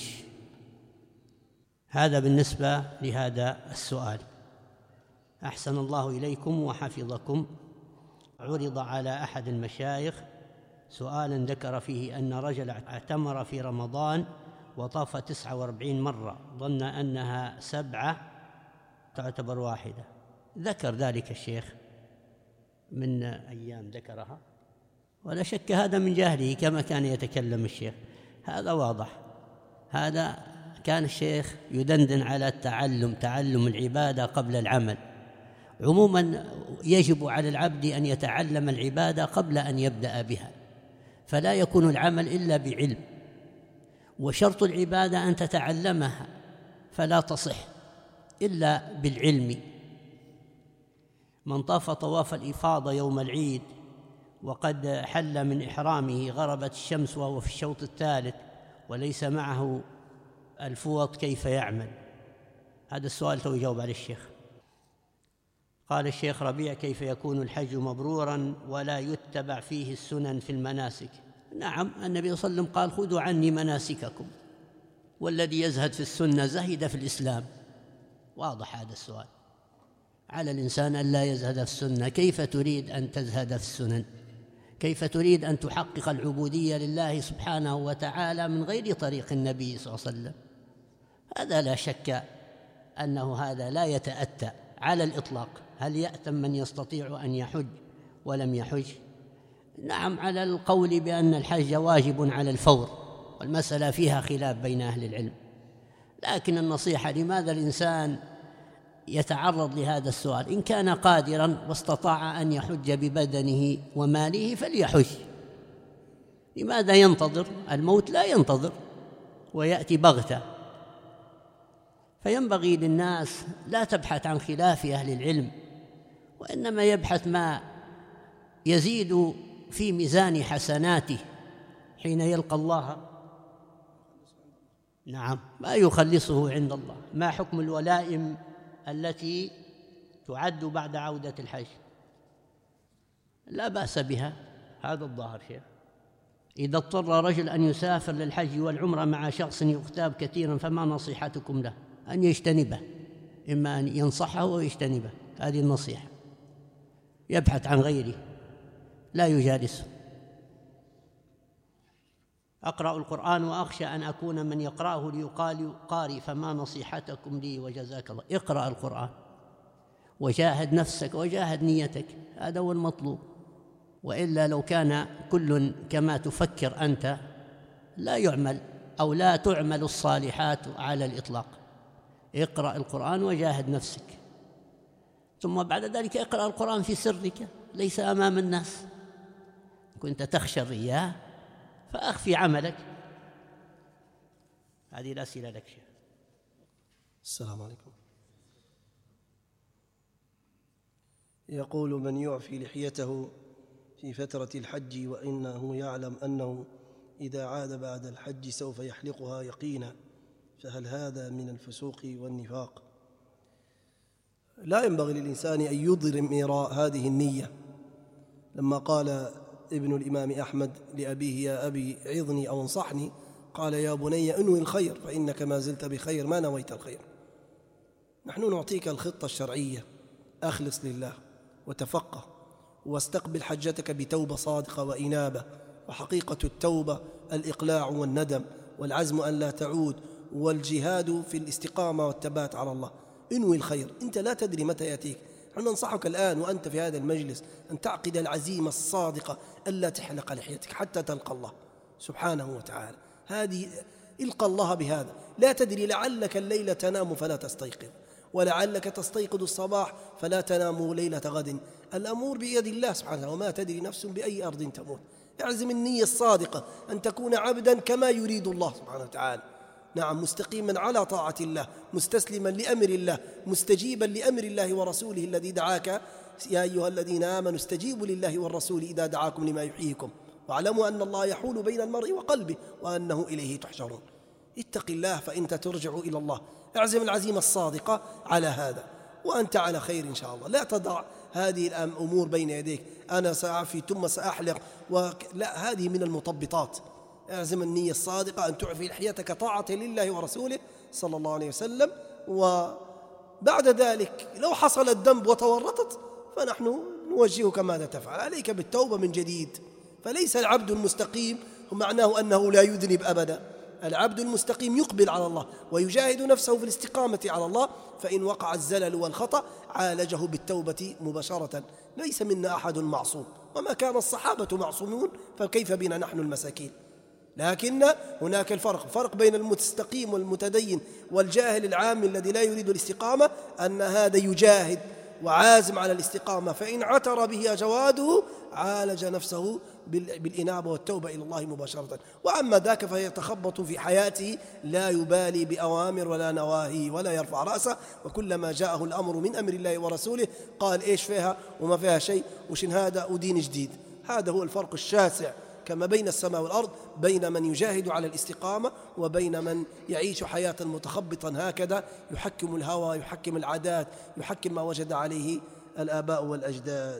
Speaker 4: هذا بالنسبة لهذا السؤال. أحسن الله إليكم وحفظكم. عرض على أحد المشايخ سؤالا ذكر فيه أن رجل اعتمر في رمضان وطاف 49 مرة، ظن أنها 7 تعتبر واحدة. ذكر ذلك الشيخ من أيام ذكرها، ولا شك هذا من جهله كما كان يتكلم الشيخ، هذا واضح. هذا كان الشيخ يدندن على تعلم العبادة قبل العمل. عموما يجب على العبد أن يتعلم العبادة قبل أن يبدأ بها، فلا يكون العمل إلا بعلم، وشرط العبادة أن تتعلمها، فلا تصح إلا بالعلم. من طاف طواف الإفاضة يوم العيد وقد حل من إحرامه غربت الشمس وهو في الشوط الثالث وليس معه الفوط، كيف يعمل؟ هذا السؤال تو يجاوب عليه الشيخ. قال الشيخ ربيع: كيف يكون الحج مبرورا ولا يتبع فيه السنن في المناسك؟ نعم، النبي صلى الله عليه وسلم قال: خذوا عني مناسككم، والذي يزهد في السنة زهد في الإسلام. واضح هذا السؤال. على الإنسان أن لا يزهد في السنة، كيف تريد أن تزهد في السنن؟ كيف تريد أن تحقق العبودية لله سبحانه وتعالى من غير طريق النبي صلى الله عليه وسلم؟ هذا لا شك أنه هذا لا يتأتى على الإطلاق. هل يأتم من يستطيع أن يحج ولم يحج؟ نعم، على القول بأن الحج واجب على الفور، والمسألة فيها خلاف بين أهل العلم، لكن النصيحة لماذا الإنسان يتعرض لهذا السؤال؟ إن كان قادراً واستطاع أن يحج ببدنه وماله فليحج. لماذا ينتظر؟ الموت لا ينتظر ويأتي بغتة. فينبغي للناس لا تبحث عن خلاف أهل العلم، وإنما يبحث ما يزيد في ميزان حسناته حين يلقى الله. نعم، ما يخلصه عند الله. ما حكم الولائم التي تعد بعد عودة الحج؟ لا بأس بها، هذا الظاهر شيء. إذا اضطر رجل أن يسافر للحج والعمرة مع شخص يغتاب كثيرا فما نصيحتكم له؟ أن يجتنبه، إما أن ينصحه ويجتنبه، هذه النصيحة. يبحث عن غيره لا يجالسه. أقرأ القرآن وأخشى أن أكون من يقرأه ليقال قارئ، فما نصيحتكم لي وجزاك الله؟ اقرأ القرآن وجاهد نفسك وجاهد نيتك، هذا هو المطلوب. وإلا لو كان كل كما تفكر أنت لا يعمل أو لا تعمل الصالحات على الإطلاق. اقرأ القرآن وجاهد نفسك، ثم بعد ذلك اقرأ القرآن في سرك ليس أمام الناس. كنت تخشى الرياء فأخفي عملك. هذه الأسئلة لك شيخ.
Speaker 7: السلام عليكم. يقول: من يعفي لحيته في فترة الحج وإنه يعلم أنه إذا عاد بعد الحج سوف يحلقها يقينا، فهل هذا من الفسوق والنفاق؟ لا ينبغي للإنسان أن يضرم هذه النية. لما قال ابن الإمام أحمد لأبيه: يا أبي عظني أو انصحني، قال: يا بني انوي الخير فإنك ما زلت بخير ما نويت الخير. نحن نعطيك الخطة الشرعية، أخلص لله وتفقه واستقبل حجتك بتوبة صادقة وإنابة. وحقيقة التوبة الإقلاع والندم والعزم أن لا تعود والجهاد في الاستقامة والثبات على الله. انوي الخير، أنت لا تدري متى يأتيك. نحن ننصحك الآن وأنت في هذا المجلس أن تعقد العزيمة الصادقة ألا تحلق لحيتك حتى تلقى الله سبحانه وتعالى. هذه القى الله بهذا. لا تدري، لعلك الليلة تنام فلا تستيقظ، ولعلك تستيقظ الصباح فلا تنام ليلة غد. الأمور بيد الله سبحانه، وما تدري نفس بأي أرض تموت. اعزم النية الصادقة أن تكون عبدا كما يريد الله سبحانه وتعالى. نعم، مستقيما على طاعة الله، مستسلما لأمر الله، مستجيبا لأمر الله ورسوله الذي دعاك: يا أيها الذين آمنوا استجيبوا لله والرسول إذا دعاكم لما يحييكم واعلموا أن الله يحول بين المرء وقلبه وأنه إليه تحشرون. اتق الله فإنت ترجع إلى الله. اعزم العزيمة الصادقة على هذا وأنت على خير إن شاء الله. لا تضع هذه الأمور بين يديك: أنا سأعفي ثم سأحلق لا، هذه من المطبطات. اعزم النية الصادقة أن تعفي لحيتك طاعة لله ورسوله صلى الله عليه وسلم. وبعد ذلك لو حصل الذنب وتورطت فنحن نوجهك ماذا تفعل. عليك بالتوبة من جديد. فليس العبد المستقيم معناه أنه لا يذنب أبدا. العبد المستقيم يقبل على الله ويجاهد نفسه في الاستقامة على الله، فإن وقع الزلل والخطأ عالجه بالتوبة مباشرة. ليس منا أحد معصوم، وما كان الصحابة معصومون فكيف بنا نحن المساكين. لكن هناك فرق بين المستقيم والمتدين والجاهل العام الذي لا يريد الاستقامة، أن هذا يجاهد وعازم على الاستقامة، فإن عتر به جواده عالج نفسه بالإنابة والتوبة إلى الله مباشرة. وأما ذاك فيتخبط في حياته لا يبالي بأوامر ولا نواهي ولا يرفع رأسه، وكلما جاءه الأمر من أمر الله ورسوله قال: إيش فيها وما فيها شيء، وشن هذا ودين جديد. هذا هو الفرق الشاسع كما بين السماء والأرض، بين من يجاهد على الاستقامة وبين من يعيش حياة متخبطا هكذا، يحكم الهوى، يحكم العادات، يحكم ما وجد عليه الآباء والأجداد.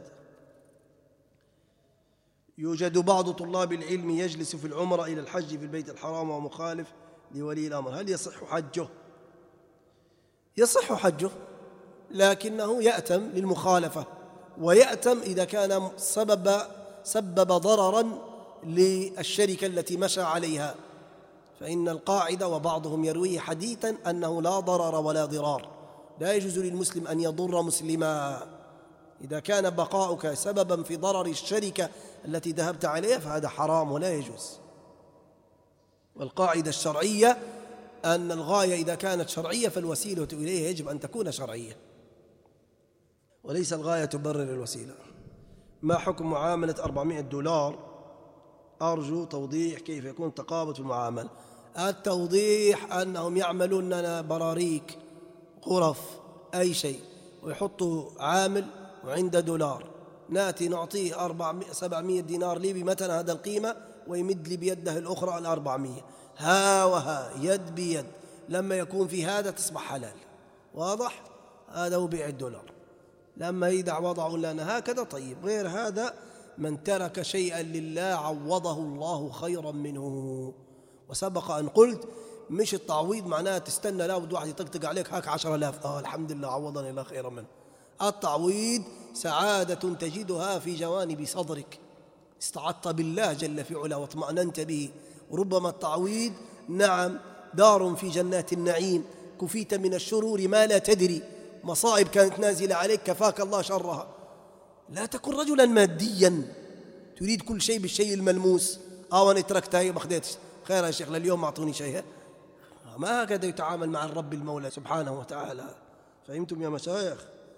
Speaker 7: يوجد بعض طلاب العلم يجلس في العمرة إلى الحج في البيت الحرام ومخالف لولي الأمر، هل يصح حجه؟ يصح حجه، لكنه يأتم للمخالفة، ويأتم إذا كان سبب ضرراً للشركة التي مشى عليها. فإن القاعدة، وبعضهم يرويه حديثاً، أنه لا ضرر ولا ضرار. لا يجوز للمسلم أن يضر مسلما. إذا كان بقاؤك سبباً في ضرر الشركة التي ذهبت عليها فهذا حرام ولا يجوز. والقاعدة الشرعية أن الغاية إذا كانت شرعية فالوسيلة إليها يجب أن تكون شرعية، وليس الغاية تبرر الوسيلة. ما حكم معاملة $400؟ أرجو توضيح كيف يكون تقابض المعاملة. التوضيح أنهم يعملون لنا براريك، غرف، أي شيء، ويحطوا عامل وعنده $، ناتي نعطيه 700 دينار ليبي مثلا هذا القيمة، ويمد لي بيده الأخرى 400، ها وها يد بيد. لما يكون في هذا تصبح حلال، واضح؟ هذا هو بيع $. لما يدع وضعه لنا هكذا طيب. غير هذا من ترك شيئا لله عوضه الله خيرا منه. وسبق أن قلت مش التعويض معناه تستنى لا واحد يطقطق عليك هاك 10,000 الحمد لله عوضني الله خيرا منه. التعويض سعادة تجدها في جوانب صدرك، استعدت بالله جل في علا واطمأننت به. وربما التعويض نعم دار في جنات النعيم، كفيت من الشرور ما لا تدري، مصائب كانت نازلة عليك كفاك الله شرها. لا تكن رجلا ماديا تريد كل شيء بالشيء الملموس. أنا تركتها هي ما خديتش، خير يا شيخ لليوم ما أعطوني شيء. ما هكذا يتعامل مع الرب المولى سبحانه وتعالى. فهمتم يا مشايخ؟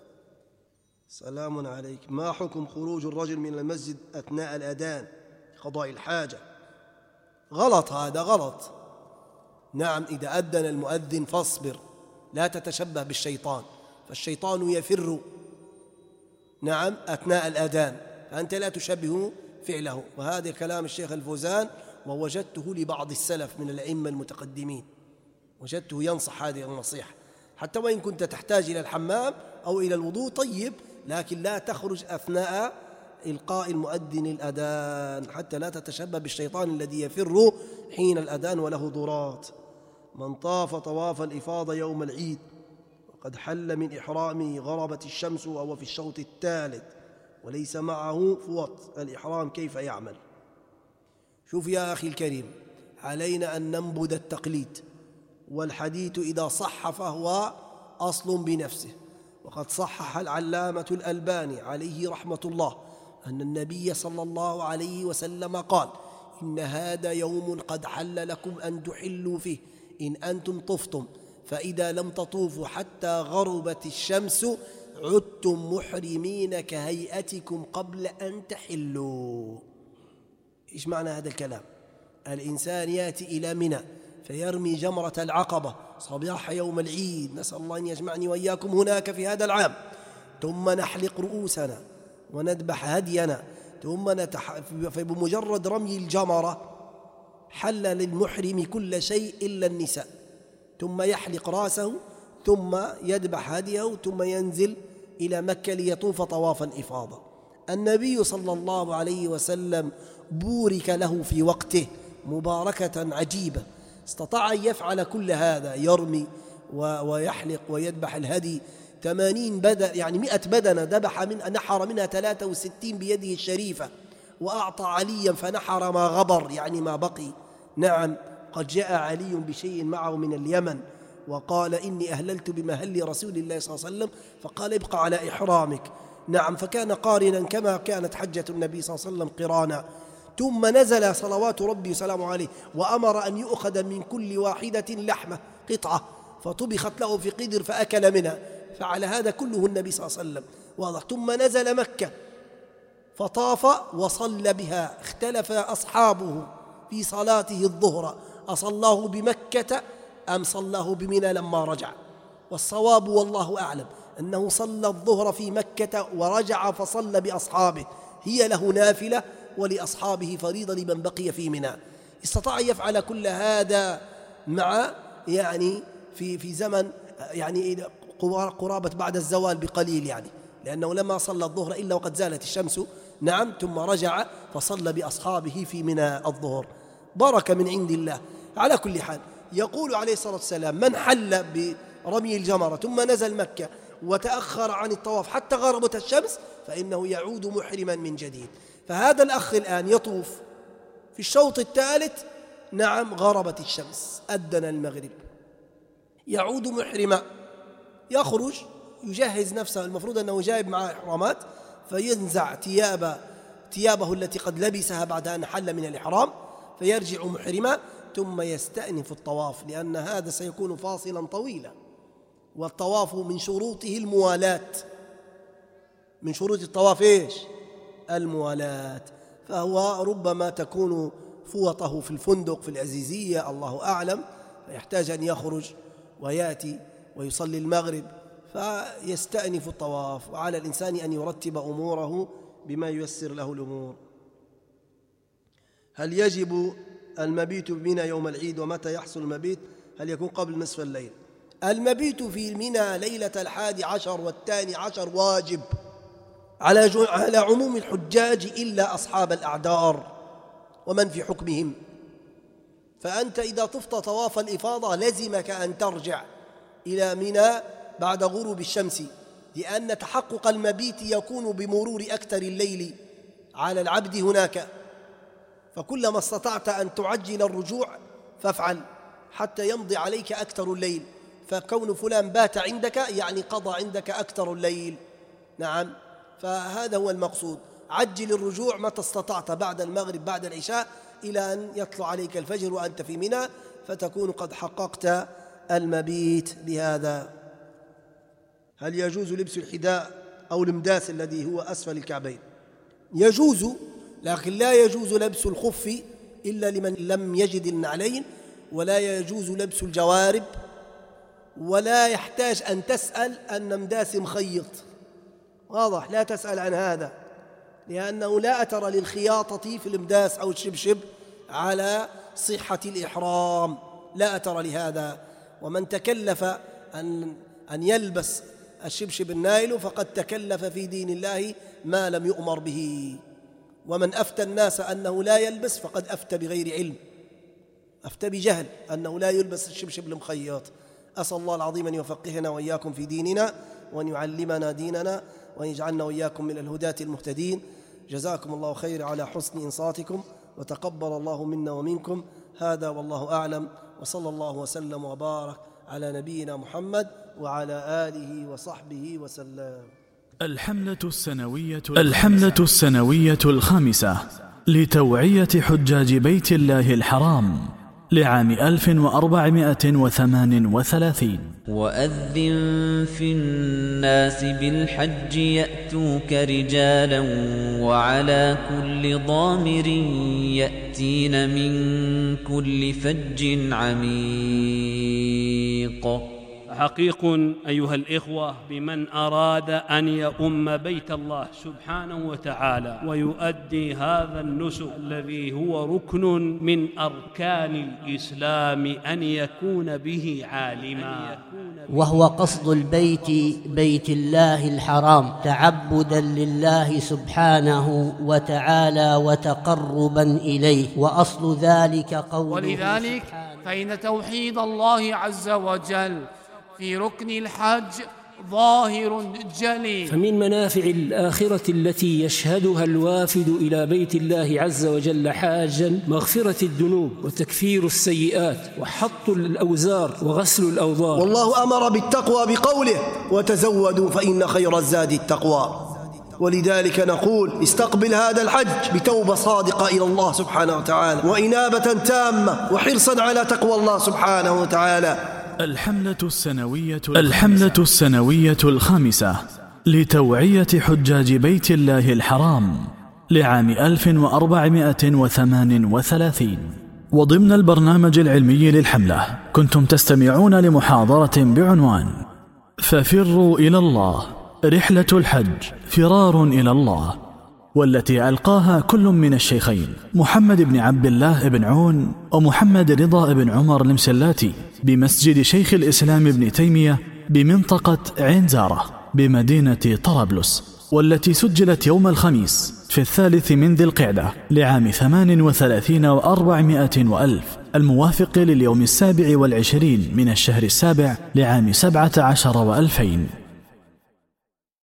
Speaker 7: سلام عليك. ما حكم خروج الرجل من المسجد أثناء الأذان لقضاء الحاجة؟ غلط، هذا غلط. نعم إذا أذن المؤذن فاصبر، لا تتشبه بالشيطان، فالشيطان يفر نعم أثناء الأذان، فأنت لا تشبه فعله. وهذا كلام الشيخ الفوزان، ووجدته لبعض السلف من الأئمة المتقدمين، وجدته ينصح هذه النصيحة. حتى وإن كنت تحتاج إلى الحمام أو إلى الوضوء طيب، لكن لا تخرج أثناء إلقاء المؤذن الأذان حتى لا تتشبه بالشيطان الذي يفر حين الأذان وله ضرات. من طاف طواف الإفاضة يوم العيد وقد حل من إحرامه غربت الشمس وهو في الشوط الثالث وليس معه فوط الإحرام، كيف يعمل؟ شوف يا أخي الكريم، علينا أن ننبذ التقليد، والحديث إذا صح فهو أصل بنفسه. وقد صحح العلامة الألباني عليه رحمة الله أن النبي صلى الله عليه وسلم قال: إن هذا يوم قد حل لكم أن تحلوا فيه إن أنتم طفتم، فإذا لم تطوفوا حتى غربت الشمس عدتم محرمين كهيئتكم قبل أن تحلوا. إيش معنى هذا الكلام؟ الإنسان يأتي إلى منى فيرمي جمرة العقبة صباح يوم العيد، نسأل الله أن يجمعني وإياكم هناك في هذا العام، ثم نحلق رؤوسنا وندبح هدينا، ثم فبمجرد رمي الجمرة حل للمحرم كل شيء إلا النساء، ثم يحلق رأسه ثم يذبح هديه ثم ينزل إلى مكة ليطوف طواف الإفاضة. النبي صلى الله عليه وسلم بورك له في وقته مباركة عجيبة، استطاع أن يفعل كل هذا، يرمي ويحلق ويذبح الهدي 80 بدن، يعني 100 بدنة ذبح نحر منها 63 بيده الشريفة، وأعطى عليا فنحر ما غبر يعني ما بقي. نعم قد جاء علي بشيء معه من اليمن وقال: إني أهللت بمهل رسول الله صلى الله عليه وسلم، فقال: ابقى على إحرامك. نعم فكان قارنا كما كانت حجة النبي صلى الله عليه وسلم قرانا. ثم نزل صلوات ربي وسلامه عليه وأمر أن يؤخذ من كل واحدة لحمة قطعة فطبخت له في قدر فأكل منها، فعل هذا كله النبي صلى الله عليه وسلم، واضح. ثم نزل مكة فطاف وصلى بها، اختلف أصحابه في صلاته الظهر أصلاه بمكة أم صلاه بمنى لما رجع، والصواب والله أعلم أنه صلى الظهر في مكة ورجع فصلى بأصحابه، هي له نافلة ولأصحابه فريضة لمن بقي في منى. استطاع يفعل كل هذا مع يعني في زمن يعني قرابة بعد الزوال بقليل، يعني لأنه لما صلى الظهر إلا وقد زالت الشمس. نعم ثم رجع فصلى بأصحابه في منى الظهر، بركة من عند الله. على كل حال يقول عليه الصلاة والسلام: من حل برمي الجمرة ثم نزل مكة وتأخر عن الطواف حتى غربت الشمس فإنه يعود محرما من جديد. فهذا الأخ الآن يطوف في الشوط الثالث، نعم غربت الشمس أذن المغرب، يعود محرما، يخرج يجهز نفسه، المفروض أنه جايب معه إحرامات، فينزع ثيابه التي قد لبسها بعد أن حل من الإحرام، فيرجع محرما، ثم يستأنف الطواف، لأن هذا سيكون فاصلا طويلا، والطواف من شروطه الموالاة. من شروط الطواف إيش؟ الموالاة. فهو ربما تكون فوطه في الفندق في العزيزية، الله أعلم، فيحتاج أن يخرج ويأتي ويصلي المغرب، فيستأنف الطواف. وعلى الإنسان أن يرتب أموره بما ييسر له الأمور. هل يجب المبيت بمنى يوم العيد؟ ومتى يحصل المبيت؟ هل يكون قبل نصف الليل؟ المبيت في منى ليلة 11 و12 واجب على عموم الحجاج إلا أصحاب الأعذار ومن في حكمهم. فأنت إذا طفت طواف الإفاضة لزمك أن ترجع إلى منى بعد غروب الشمس، لأن تحقق المبيت يكون بمرور أكثر الليل على العبد هناك. فكلما استطعت أن تعجل الرجوع فافعل حتى يمضي عليك أكثر الليل. فكون فلان بات عندك يعني قضى عندك أكثر الليل. نعم، فهذا هو المقصود. عجل الرجوع متى استطعت بعد المغرب بعد العشاء إلى أن يطلع عليك الفجر وأنت في منى، فتكون قد حققت المبيت بهذا. هل يجوز لبس الحذاء أو المداس الذي هو أسفل الكعبين؟ يجوز، لكن لا يجوز لبس الخف إلا لمن لم يجد النعلين، ولا يجوز لبس الجوارب، ولا يحتاج أن تسأل أن مداس مخيط. واضح، لا تسأل عن هذا، لأنه لا أثر للخياطة في المداس أو الشبشب على صحة الإحرام، لا أثر لهذا. ومن تكلف أن يلبس الشبشب النايل فقد تكلف في دين الله ما لم يؤمر به. ومن أفتى الناس أنه لا يلبس فقد أفتى بغير علم، أفتى بجهل أنه لا يلبس الشبشب المخيط. أسأل الله العظيم أن يفقهنا وإياكم في ديننا، وأن يعلمنا ديننا، وأن يجعلنا وإياكم من الهداة المهتدين. جزاكم الله خير على حسن إنصاتكم، وتقبل الله منا ومنكم. هذا والله أعلم، وصلى الله وسلم وبارك على نبينا محمد وعلى آله وصحبه وسلم.
Speaker 1: الحملة السنوية الخامسة لتوعية حجاج بيت الله الحرام لعام 1438.
Speaker 2: وأذن في الناس بالحج يأتوك رجالا وعلى كل ضامر يأتين من كل فج عميق.
Speaker 3: حقيق أيها الإخوة بمن أراد أن يؤم بيت الله سبحانه وتعالى ويؤدي هذا النسك الذي هو ركن من أركان الإسلام أن يكون به عالما،
Speaker 4: وهو قصد البيت بيت الله الحرام تعبدا لله سبحانه وتعالى وتقربا إليه، وأصل ذلك قوله.
Speaker 5: ولذلك فإن توحيد الله عز وجل في ركن الحج ظاهر جلي.
Speaker 6: فمن منافع الآخرة التي يشهدها الوافد إلى بيت الله عز وجل حاجا مغفرة الذنوب وتكفير السيئات وحط الأوزار وغسل الأوضار.
Speaker 7: والله أمر بالتقوى بقوله: وتزودوا فإن خير الزاد التقوى. ولذلك نقول: استقبل هذا الحج بتوبة صادقة إلى الله سبحانه وتعالى، وإنابة تامة، وحرصا على تقوى الله سبحانه وتعالى.
Speaker 1: الحملة السنوية الخامسة لتوعية حجاج بيت الله الحرام لعام 1438. وضمن البرنامج العلمي للحملة كنتم تستمعون لمحاضرة بعنوان ففروا إلى الله، رحلة الحج فرار إلى الله، والتي ألقاها كل من الشيخين محمد بن عبد الله بن عون ومحمد رضا بن عمر المسلاتي بمسجد شيخ الإسلام ابن تيمية بمنطقة عين زارة بمدينة طرابلس، والتي سجلت يوم الخميس في 3 من ذي القعدة لعام 38 و400 وألف، الموافق لليوم 27 من الشهر 7 لعام 17 و2000.